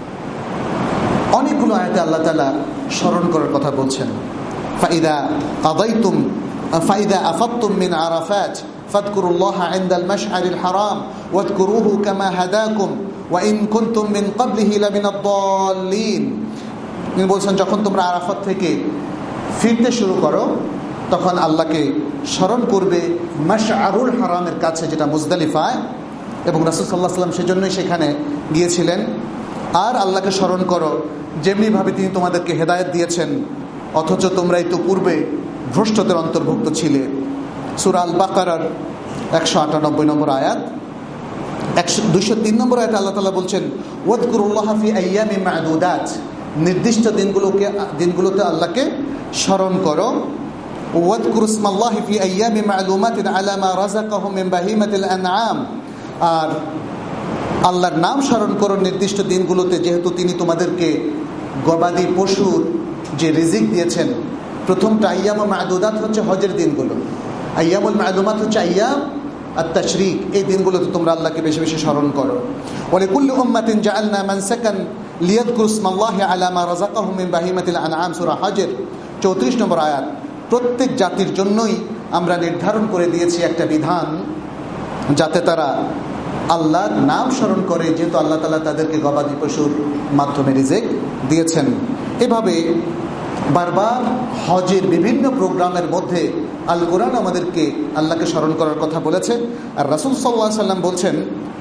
অনেকগুলো আয়াতে আল্লাহ তাআলা স্মরণ করার কথা বলছেন। ফাইদা কাদাইতুম ফাইদা আফাদতুম মিন আরাফাত ফাযকুরুল্লাহা ইনদাল মাশআরিল হারাম ওয়াযকুরুহু কামা হাদাকুম ওয়া ইন কুনতুম মিন ক্বাবলিহি লামিনাদ দাল্লিন। তিনি বলছেন যখন তোমরা আরাফাত থেকে ফিরতে শুরু করো তখন আল্লাহকে স্মরণ করবে মাশআরুল হারামের কাছে, যেটা মুজদালিফায়, এবং রাসূল সাল্লাল্লাহু আলাইহি ওয়াসাল্লাম সেজন্যই সেখানে গিয়েছিলেন। আর আল্লাহকে স্মরণ করো যেমনিভাবে তিনি তোমাদেরকে হেদায়েত দিয়েছেন অথচ তোমরাই তো পূর্বে ভ্রষ্টদের অন্তর্ভুক্ত ছিলে। সূরা আল বাকারার একশো আটানব্বই নম্বর আয়াত। একশো দুইশো তিন নম্বর আয়াতে আল্লাহ তাআলা বলছেন ওয়াযকুরুল্লাহা ফি আইয়ামিন মা'দুদাত, নির্দিষ্ট দিনগুলোকে দিনগুলোতে আল্লাহকে স্মরণ করো। ওয়াযকুরু ইসমাল্লাহি ফি আইয়ামিন মা'লুমাতিন আলা মা রাযাকাহুম মিন বাহিমাতিল আনআম, আর আল্লাহর নাম স্মরণ করো নির্দিষ্ট দিনগুলোতে যেহেতু তিনি তোমাদেরকে গবাদি পশুর যে রিজিক দিয়েছেন। প্রথমটা আইয়াম মা'দুদাত হচ্ছে হজের দিনগুলো, আইয়ামুল মা'লুমাত হচ্ছে আইয়াম আত-তাশরিক, এই দিনগুলোতে তোমরা আল্লাহকে বেশি বেশি স্মরণ করো। ওয়া লিকুল্লি উম্মাতিন জাআলনা মানসাকান লিয়াযকুরু ইসমাল্লাহি আলা মা রাযাকাহুম মিন বাহিমাতিল আনআম, সূরা হজের চৌত্রিশ নম্বর আয়াত। প্রত্যেক জাতির জন্যই আমরা নির্ধারণ করে দিয়েছি একটা বিধান যাতে তারা আল্লাহর নাম স্মরণ করে, যেহেতু আল্লাহ তাআলা তাদেরকে গবাদি পশুর মাধ্যমে রিজিক দিয়েছেন। এভাবে বারবার হজের বিভিন্ন প্রোগ্রামের মধ্যে আল কোরআন আমাদেরকে আল্লাহকে স্মরণ করার কথা বলেছে। আর রাসূল সাল্লাল্লাহু আলাইহি সাল্লাম বলছেন,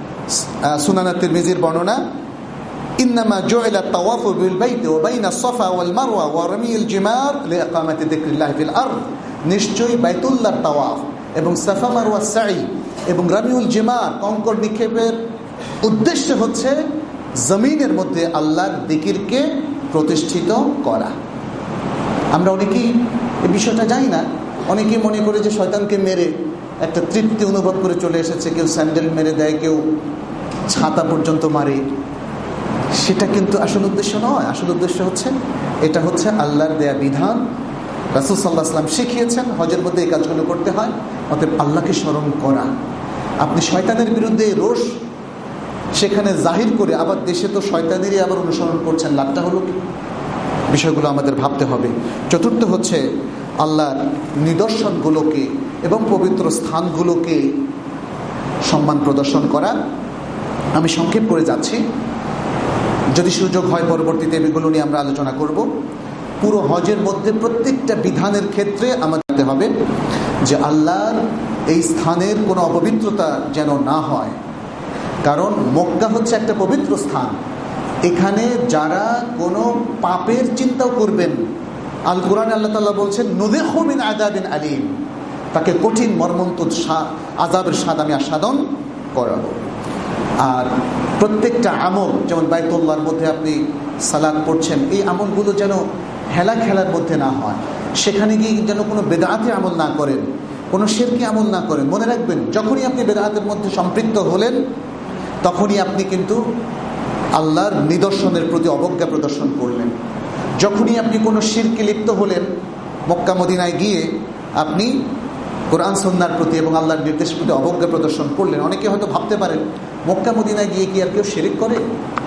সুনান তিরমিজির বর্ণনা, ইন্নামা জুইলা তাওয়াফু বিল বাইতি ওয়া বাইনা সাফা ওয়াল মারওয়া ওয়া রামিল জিমার লিইকামাতি যিকরিল্লাহি ফিল আরদ, নিশ্চয়ই বাইতুল্লাহর তাওয়াফ এবং সাফা মারওয়া সাই এবং রামিউল জিমার কঙ্কর নিক্ষেপের উদ্দেশ্য হচ্ছে জমিনের মধ্যে আল্লাহর যিকিরকে প্রতিষ্ঠিত করা। আমরা অনেকেই এই বিষয়টা জানি না। অনেকেই মনে করে যে শয়তানকে মেরে একটা তৃপ্তি অনুভব করে চলে এসেছে, কেউ স্যান্ডেল মেরে দেয়, কেউ ছাতা পর্যন্ত মারে। সেটা কিন্তু আসল উদ্দেশ্য নয়। আসল উদ্দেশ্য হচ্ছে, এটা হচ্ছে আল্লাহর দেয়া বিধান, রাসূল সাল্লাল্লাহু আলাইহি ওয়াসাল্লাম শিখিয়েছেন হজের মধ্যে এই কাজগুলো করতে হয়। অতএব আল্লাহকে স্মরণ করা। আপনি শয়তানের বিরুদ্ধে রোষ সেখানে জাহির করে আবার দেশে তো শয়তানেরই আবার অনুসরণ করছেন, লাভটা হলো কি? বিষয়গুলো আমাদের ভাবতে হবে। চতুর্থ হচ্ছে আল্লাহর নিদর্শনগুলোকে এবং পবিত্র স্থানগুলোকে সম্মান প্রদর্শন করা। আমি সংক্ষেপ করে যাচ্ছি, যদি সুযোগ হয় পরবর্তীতে এগুলো নিয়ে আমরা আলোচনা করব। পুরো হজের মধ্যে প্রত্যেকটা বিধানের ক্ষেত্রে আমাদের হবে যে আল্লাহর এই স্থানের কোনো অপবিত্রতা যেন না হয়। কারণ মক্কা হচ্ছে একটা পবিত্র স্থান, এখানে যারা কোনো পাপের চিন্তাও করবেন, আল কোরআনে আল্লাহ তাআলা বলছেন, নুযিখু মিন আযাবিন আলীম, তাকে কঠিন মর্মন্তুদ আযাবের স্বাদ আমি আস্বাদন করাবো। আর প্রত্যেকটা আমল, যেমন বাইতুল্লাহর মধ্যে আপনি সালাত পড়ছেন, এই আমলগুলো যেন হেলা খেলার মধ্যে না হয়। সেখানে গিয়ে যেন কোনো বেদাতে আমল না করেন, কোনো শিরকি আমল না করেন। মনে রাখবেন, যখনই আপনি বেদাতের মধ্যে সম্পৃক্ত হলেন, তখনই আপনি কিন্তু আল্লাহর নিদর্শনের প্রতি অবজ্ঞা প্রদর্শন করলেন। যখনই আপনি কোনো শিরকে লিপ্ত হলেন, মক্কা মদিনায় গিয়ে আপনি কোরআন সুন্নাহর প্রতি এবং আল্লাহর নির্দেশ প্রতি অবজ্ঞা প্রদর্শন করলেন। অনেকে হয়তো ভাবতে পারেন, মক্কা মদিনায় গিয়ে কি আর কেউ শিরক করে?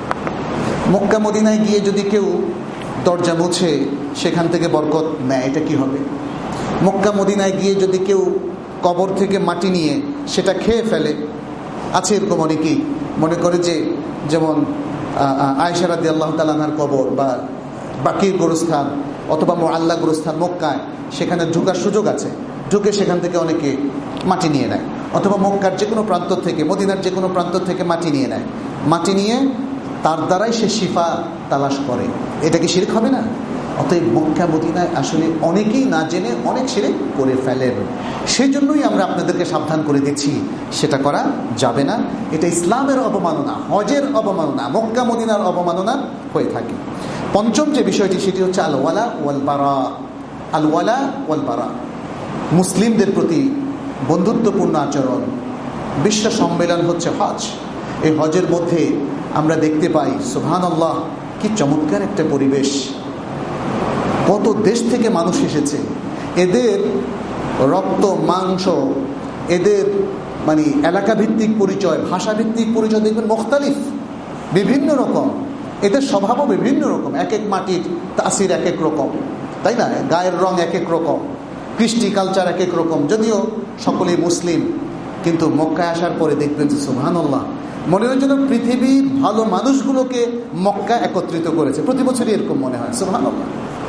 মক্কা মদিনায় গিয়ে যদি কেউ দরজা মুছে সেখান থেকে বরকত নেয়, এটা কি হবে? মক্কা মদিনায় গিয়ে যদি কেউ কবর থেকে মাটি নিয়ে সেটা খেয়ে ফেলে, আছে এরকম অনেকেই মনে করে যে, যেমন আয়েশা রাদিয়াল্লাহু তাআলা আনহার কবর বা বাকির গোরস্থান অথবা মুআল্লা গোরস্থান মক্কায়, সেখানে ঢোকার সুযোগ আছে, ঢুকে সেখান থেকে অনেকে মাটি নিয়ে নেয়। অথবা মক্কার যে কোনো প্রান্ত থেকে, মদিনার যে কোনো প্রান্ত থেকে মাটি নিয়ে নেয়, মাটি নিয়ে তার দ্বারাই সে শিফা তালাশ করে। এটা কি শিরক হবে না? অতএব মক্কা মদিনায় আসলে অনেকেই না জেনে অনেক শিরক করে ফেলেন। সেই জন্যই আমরা আপনাদেরকে সাবধান করে দিচ্ছি, সেটা করা যাবে না। এটা ইসলামের অবমাননা, হজের অবমাননা, মক্কা মদিনার অবমাননা হয়ে থাকে। পঞ্চম যে বিষয়টি, সেটি হচ্ছে আল ওয়ালা ওয়াল বারা। আল ওয়ালা ওয়াল বারা, মুসলিমদের প্রতি বন্ধুত্বপূর্ণ আচরণ। বিশ্ব সম্মেলন হচ্ছে হজ। এই হজের মধ্যে আমরা দেখতে পাই, সুবহানাল্লাহ, কি চমৎকার একটা পরিবেশ। কত দেশ থেকে মানুষ এসেছে। এদের রক্ত মাংস, এদের মানে এলাকা ভিত্তিক পরিচয়, ভাষা ভিত্তিক পরিচয় দেখবেন মুখতালিফ, বিভিন্ন রকম। এদের স্বভাবও বিভিন্ন রকম, এক এক মাটির তাসির এক এক রকম, তাই না? গায়ের রং এক এক রকম, কৃষ্টি কালচার এক এক রকম। যদিও সকলেই মুসলিম, কিন্তু মক্কায় আসার পরে দেখবেন যে সুবহানাল্লাহ, মনে হয় যেন পৃথিবীর ভালো মানুষগুলোকে মক্কা একত্রিত করেছে। প্রতি বছরই এরকম মনে হয়, সুবহানাল্লাহ।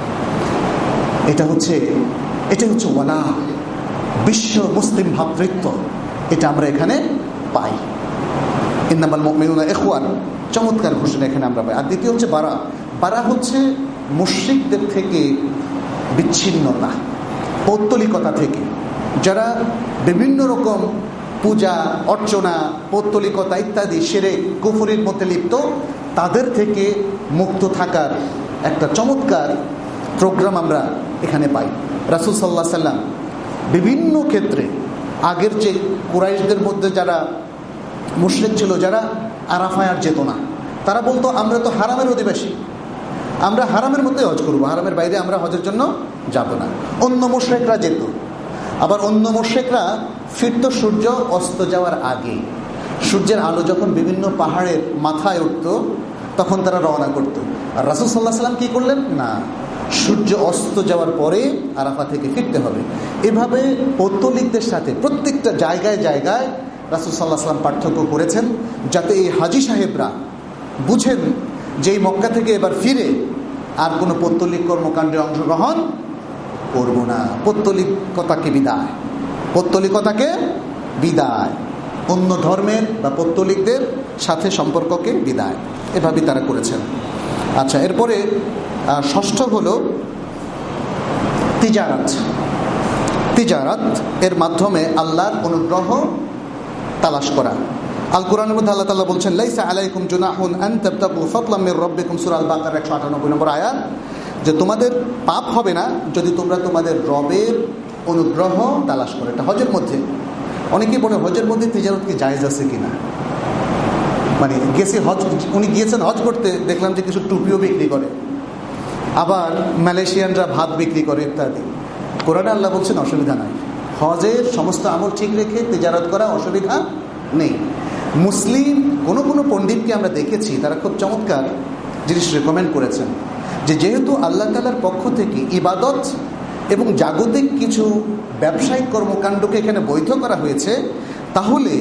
এটা হচ্ছে এটা হচ্ছে ওয়ালা, বিশ্ব মুসলিম ভ্রাতৃত্ব, এটা আমরা এখানে পাই। ইন্নামাল মুমিনুনা ইখওয়ান, চমৎকার ঘোষণা এখানে আমরা পাই। আর দ্বিতীয় হচ্ছে বারা। বারা হচ্ছে মুশরিকদের থেকে বিচ্ছিন্নতা, পৌত্তলিকতা থেকে। যারা বিভিন্ন রকম পূজা অর্চনা, পৌত্তলিকতা ইত্যাদি শিরক কুফরির মধ্যে লিপ্ত, তাদের থেকে মুক্ত থাকার একটা চমৎকার প্রোগ্রাম আমরা এখানে পাই। রাসূল সাল্লাল্লাহু আলাইহি সাল্লাম বিভিন্ন ক্ষেত্রে, আগের যে কুরাইশদের মধ্যে যারা মুশরিক ছিল, যারা আরাফায় আর যেত না, তারা বলতো আমরা তো হারামের অধিবাসী, আমরা হারামের মধ্যে হজ করবো, হারামের বাইরে আমরা হজের জন্য যাব না। অন্য মুশরিকরা যেত, আবার অন্য মুশরিকরা ফিরত সূর্য অস্ত যাওয়ার আগে। সূর্যের আলো যখন বিভিন্ন পাহাড়ের মাথায় উঠত, তখন তারা রওনা করত। আর রাসূল সাল্লাল্লাহু আলাইহি সাল্লাম কি করলেন? না, সূর্য অস্ত যাওয়ার পরে আরাফা থেকে ফিরতে হবে। এভাবে পৌত্তলিকদের সাথে প্রত্যেকটা জায়গায় জায়গায় রাসূল সাল্লাল্লাহু আলাইহি সাল্লাম পার্থক্য করেছেন, যাতে এই হাজি সাহেবরা বুঝেন যে এই মক্কা থেকে এবার ফিরে আর কোনো পৌত্তলিক কর্মকাণ্ডে অংশগ্রহণ করব না। পৌত্তলিকতাকে বিদায়, পৌত্তলিকতাকে বিদায়, অন্য ধর্মের বা পৌত্তলিকদের সাথে সম্পর্ককে বিদায়, এভাবেই তারা করেছেন। আচ্ছা, এরপরে ষষ্ঠ হলো তিজারাত। তিজারাত এর মাধ্যমে আল্লাহর অনুগ্রহ তালাশ করা। আল কোরআনের মধ্যে আল্লাহ তাআলা বলছেন, লাইসা আলাইকুম জুনাহুন আন তাবতাগু ফাদলাম মির রাব্বিকুম, সূরা আল বাকারা একশো আটানব্বই নম্বর আয়াত, যে তোমাদের পাপ হবে না যদি তোমরা তোমাদের রবের অনুগ্রহ তালাশ করো। এটা হজের মধ্যে। অনেকেই বলে হজের মধ্যে তিজারত কি জায়েজ আছে কিনা, মানে গেছে হজ, উনি গিয়েছেন হজ করতে, দেখলাম যে কিছু টুপিও বিক্রি করে, আবার মালয়েশিয়ানরা ভাত বিক্রি করে ইত্যাদি। কোরআনে আল্লাহ বলছেন অসুবিধা নাই, হজের সমস্ত আমল ঠিক রেখে তিজারত করা অসুবিধা নেই। মুসলিম কোনো কোনো পণ্ডিতকে আমরা দেখেছি তারা খুব চমৎকার জিনিস রেকমেন্ড করেছেন, যে যেহেতু আল্লাহ তাআলার পক্ষ থেকে ইবাদত এবং জাগতিক কিছু ব্যবসায়িক কর্মকাণ্ডকে এখানে বৈধ করা হয়েছে, তাহলে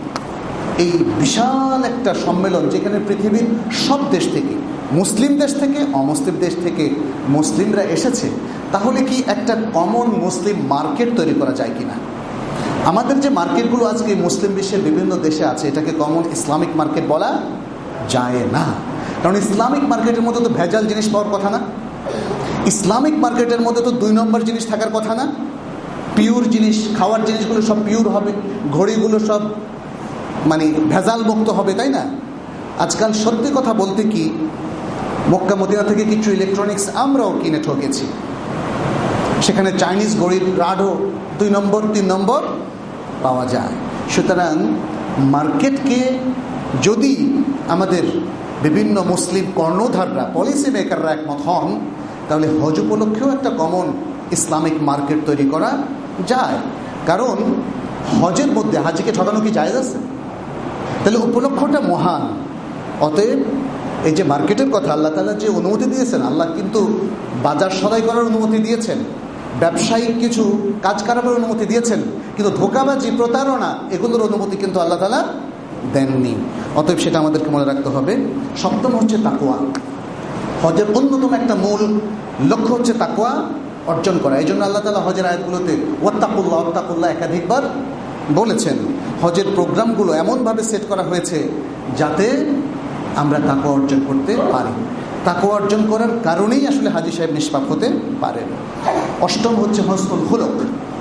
এই বিশাল একটা সম্মেলন যেখানে পৃথিবীর সব দেশ থেকে, মুসলিম দেশ থেকে অমুসলিম দেশ থেকে মুসলিমরা এসেছে, তাহলে কি একটা কমন মুসলিম মার্কেট তৈরি করা যায় কিনা? আমাদের যে মার্কেটগুলো আজকে মুসলিম বিশ্বের বিভিন্ন দেশে আছে, এটাকে কমন ইসলামিক মার্কেট বলা যায় না। কারণ ইসলামিক মার্কেটের মধ্যে তো ভেজাল জিনিস পাওয়ার কথা না, ইসলামিক মার্কেটের মধ্যে তো দুই নম্বর জিনিস থাকার কথা না। পিওর জিনিস, খাওয়ার জিনিসগুলো সব পিওর হবে, ঘড়িগুলো সব মানে ভেজাল মুক্ত হবে, তাই না? আজকাল সত্যি কথা বলতে কি, মক্কা মদিনা থেকে কিছু ইলেকট্রনিক্স আমরাও কিনে ঠকেছি। সেখানে চাইনিজ ঘড়ির রাডও দুই নম্বর তিন নম্বর পাওয়া যায়। সুতরাং মার্কেটকে যদি আমাদের বিভিন্ন মুসলিম কর্ণধাররা, পলিসি মেকাররা একমত হন, তাহলে হজ উপলক্ষেও একটা কমন ইসলামিক মার্কেট তৈরি করা যায়। কারণ হজের মধ্যে হাজিকে ঠকানো কি জায়েজ আছে? তাহলে উপলক্ষটা মহান। অতএব এই যে মার্কেটের কথা আল্লাহ তাআলা যে অনুমতি দিয়েছেন, আল্লাহ কিন্তু বাজার সদাই করার অনুমতি দিয়েছেন, ব্যবসায়িক কিছু কাজ করার অনুমতি দিয়েছেন, কিন্তু ধোঁকাবাজি, প্রতারণা এগুলোর অনুমতি কিন্তু আল্লাহ তাআলা দেননি। অতএব সেটা আমাদেরকে মনে রাখতে হবে। সপ্তম হচ্ছে তাকওয়া। হজের অন্যতম একটা মূল লক্ষ্য হচ্ছে তাকওয়া অর্জন করা। এই জন্য আল্লাহ তাআলা হজের আয়াতগুলোতে ওয়াত্তাকুল্লাহ ওয়াত্তাকুল্লাহ একাধিকবার বলেছেন। হজের প্রোগ্রামগুলো এমনভাবে সেট করা হয়েছে যাতে আমরা তাকওয়া অর্জন করতে পারি। তাকওয়া অর্জন করার কারণেই আসলে হাজী সাহেব নিষ্পাপ হতে পারেন। অষ্টম হচ্ছে হসনুল খুলুক,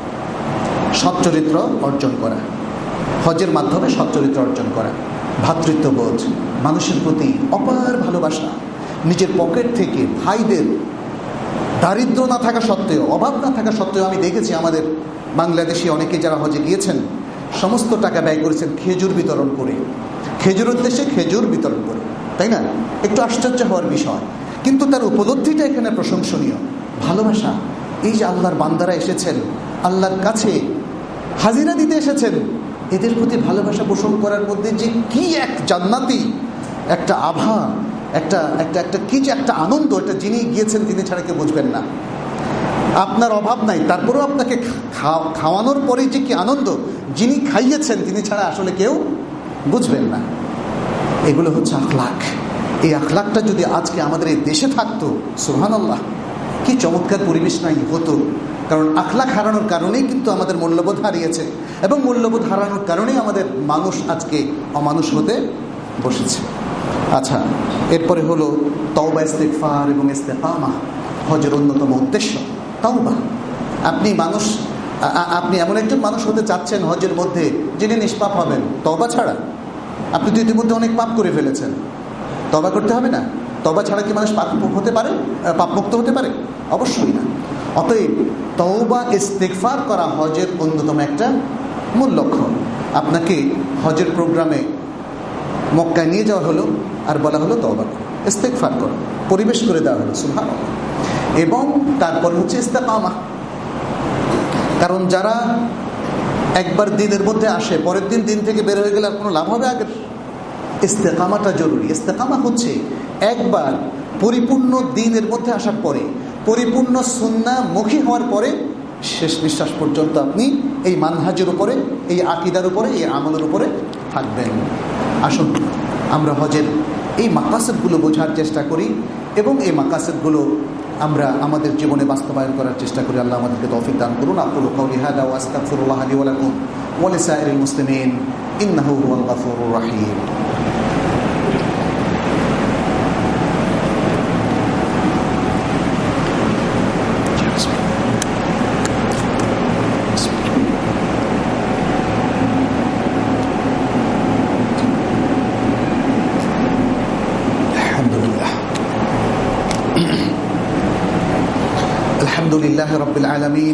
সৎ চরিত্র অর্জন করা। হজের মাধ্যমে সৎ চরিত্র অর্জন করা, ভ্রাতৃত্ববোধ, মানুষের প্রতি অপার ভালোবাসা, নিজের পকেট থেকে ভাইদের দারিদ্র না থাকা সত্ত্বেও, অভাব না থাকা সত্ত্বেও আমি দেখেছি আমাদের বাংলাদেশি অনেকে যারা হজে গিয়েছেন সমস্ত টাকা ব্যয় করেছেন খেজুর বিতরণ করে, খেজুর উদ্দেশ্যে খেজুর বিতরণ করে, তাই না? একটু আশ্চর্য হওয়ার বিষয়, কিন্তু তার উপলব্ধিটা এখানে প্রশংসনীয়। ভালোবাসা, এই যে আল্লাহর বান্দারা এসেছেন, আল্লাহর কাছে হাজিরা দিতে এসেছেন, এদের প্রতি ভালোবাসা পোষণ করার মধ্যে যে কি এক জান্নাতি একটা আভা, একটা একটা একটা কি যে একটা আনন্দ, এটা যিনি গিয়েছেন তিনি ছাড়া কেউ বুঝবেন না। আপনার অভাব নাই, তারপরেও আপনাকে খাওয়ানোর পরে যে কি আনন্দ, যিনি খাইয়েছেন তিনি ছাড়া আসলে কেউ বুঝবেন না। এগুলো হচ্ছে আখলাক। এই আখলাকটা যদি আজকে আমাদের এই দেশে থাকতো, সুবহানাল্লাহ, কি চমৎকার পরিবেশ নাই হতো। কারণ আখলাক হারানোর কারণেই কিন্তু আমাদের মূল্যবোধ হারিয়েছে, এবং মূল্যবোধ হারানোর কারণেই আমাদের মানুষ আজকে অমানুষ হতে বসেছে। আচ্ছা, এরপরে হলো তওবা, ইস্তিগফার এবং ইস্তেকামা। হজের অন্যতম উদ্দেশ্য তওবা। আপনি মানুষ, আপনি এমন একজন মানুষ হতে চাচ্ছেন হজের মধ্যে যিনি নিষ্পাপ হবেন তওবা ছাড়া? আপনি তো ইতিমধ্যে অনেক পাপ করে ফেলেছেন, তওবা করতে হবে না? তওবা ছাড়া কি মানুষ পাপ হতে পারে, পাপমুক্ত হতে পারে? অবশ্যই না। অতএব তওবা ইস্তিগফার করা হজের অন্যতম একটা মূল লক্ষ্য। আপনাকে হজের প্রোগ্রামে মক্কায় নিয়ে যাওয়া হলো আর বলা হলো তওবা করো, ইস্তিগফার করো, পরিবেশ করে দেওয়া হলো, সুবহানাল্লাহ। এবং তারপর হচ্ছে ইস্তেকামা। কারণ যারা একবার দিনের মধ্যে আসে, পরের দিন দিন থেকে বের হয়ে গেলে আর কোনো লাভ হবে? আগের ইস্তেকামাটা জরুরি। ইস্তেকামা হচ্ছে একবার পরিপূর্ণ দিনের মধ্যে আসার পরে, পরিপূর্ণ সুন্নাহমুখী হওয়ার পরে শেষ নিঃশ্বাস পর্যন্ত আপনি এই মানহাজের উপরে, এই আকীদার উপরে, এই আমলের উপরে থাকবেন। আসুন আমরা হজের এই মাকাসিদগুলো বোঝার চেষ্টা করি, এবং এই মাকাসিদগুলো আমরা আমাদের জীবনে বাস্তবায়ন করার চেষ্টা করি। আল্লাহ আমাদেরকে তৌফিক দান করুন। আকুলু কাওলি হাদা ওয়া আস্তাগফিরুল্লাহ লি ওয়া লাকুম ওয়া লিসাইরিল মুসলিমিন ইন্নাহু হুয়াল গফুরুর রহিম। الحمد لله رب العالمين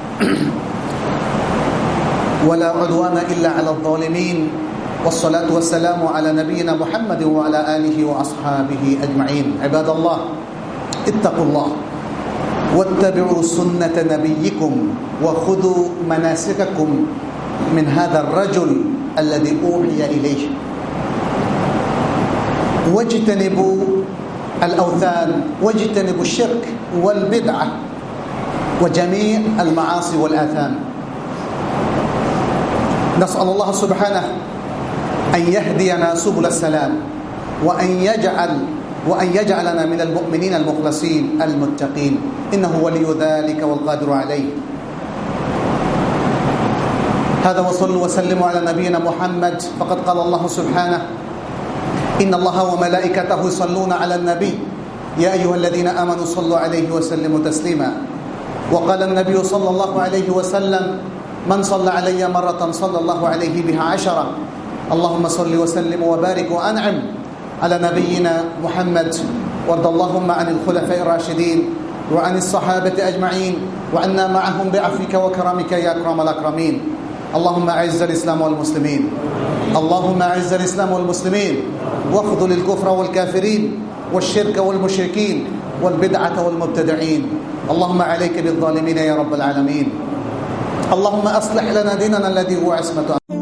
ولا عدوان إلا على الظالمين والصلاة والسلام على نبينا محمد وعلى آله وأصحابه أجمعين. عباد الله اتقوا الله واتبعوا سنة نبيكم وخذوا مناسككم من هذا الرجل الذي أوحي إليه واجتنبوا الأوثان واجتنبوا الشرك والبدعة وجميع المعاصي والآثام. نسأل الله سبحانه أن يهدينا سبل السلام وأن يجعل وأن يجعلنا من المؤمنين المخلصين المتقين إنه ولي ذلك والقادر عليه. هذا وصلوا وسلموا على نبينا محمد فقد قال الله سبحانه إن الله وملائكته يصلون على النبي يا أيها الذين آمنوا صلوا عليه وسلموا تسليما. وقال النبي صلى الله عليه وسلم من صلى علي مرة صلى الله عليه بها عشرة. اللهم صل وسلم وبارك وأنعم على نبينا محمد وارض اللهم عن الخلفاء الراشدين وعن الصحابة أجمعين وعنا معهم بعفوك وكرمك يا أكرم الأكرمين. اللهم أعز الإسلام والمسلمين اللهم أعز الإسلام والمسلمين واخذل الكفر والكافرين والشرك والمشركين والبدعة والمبتدعين. اللهم عليك بالظالمين يا رب العالمين. اللهم أصلح لنا ديننا الذي هو عصمة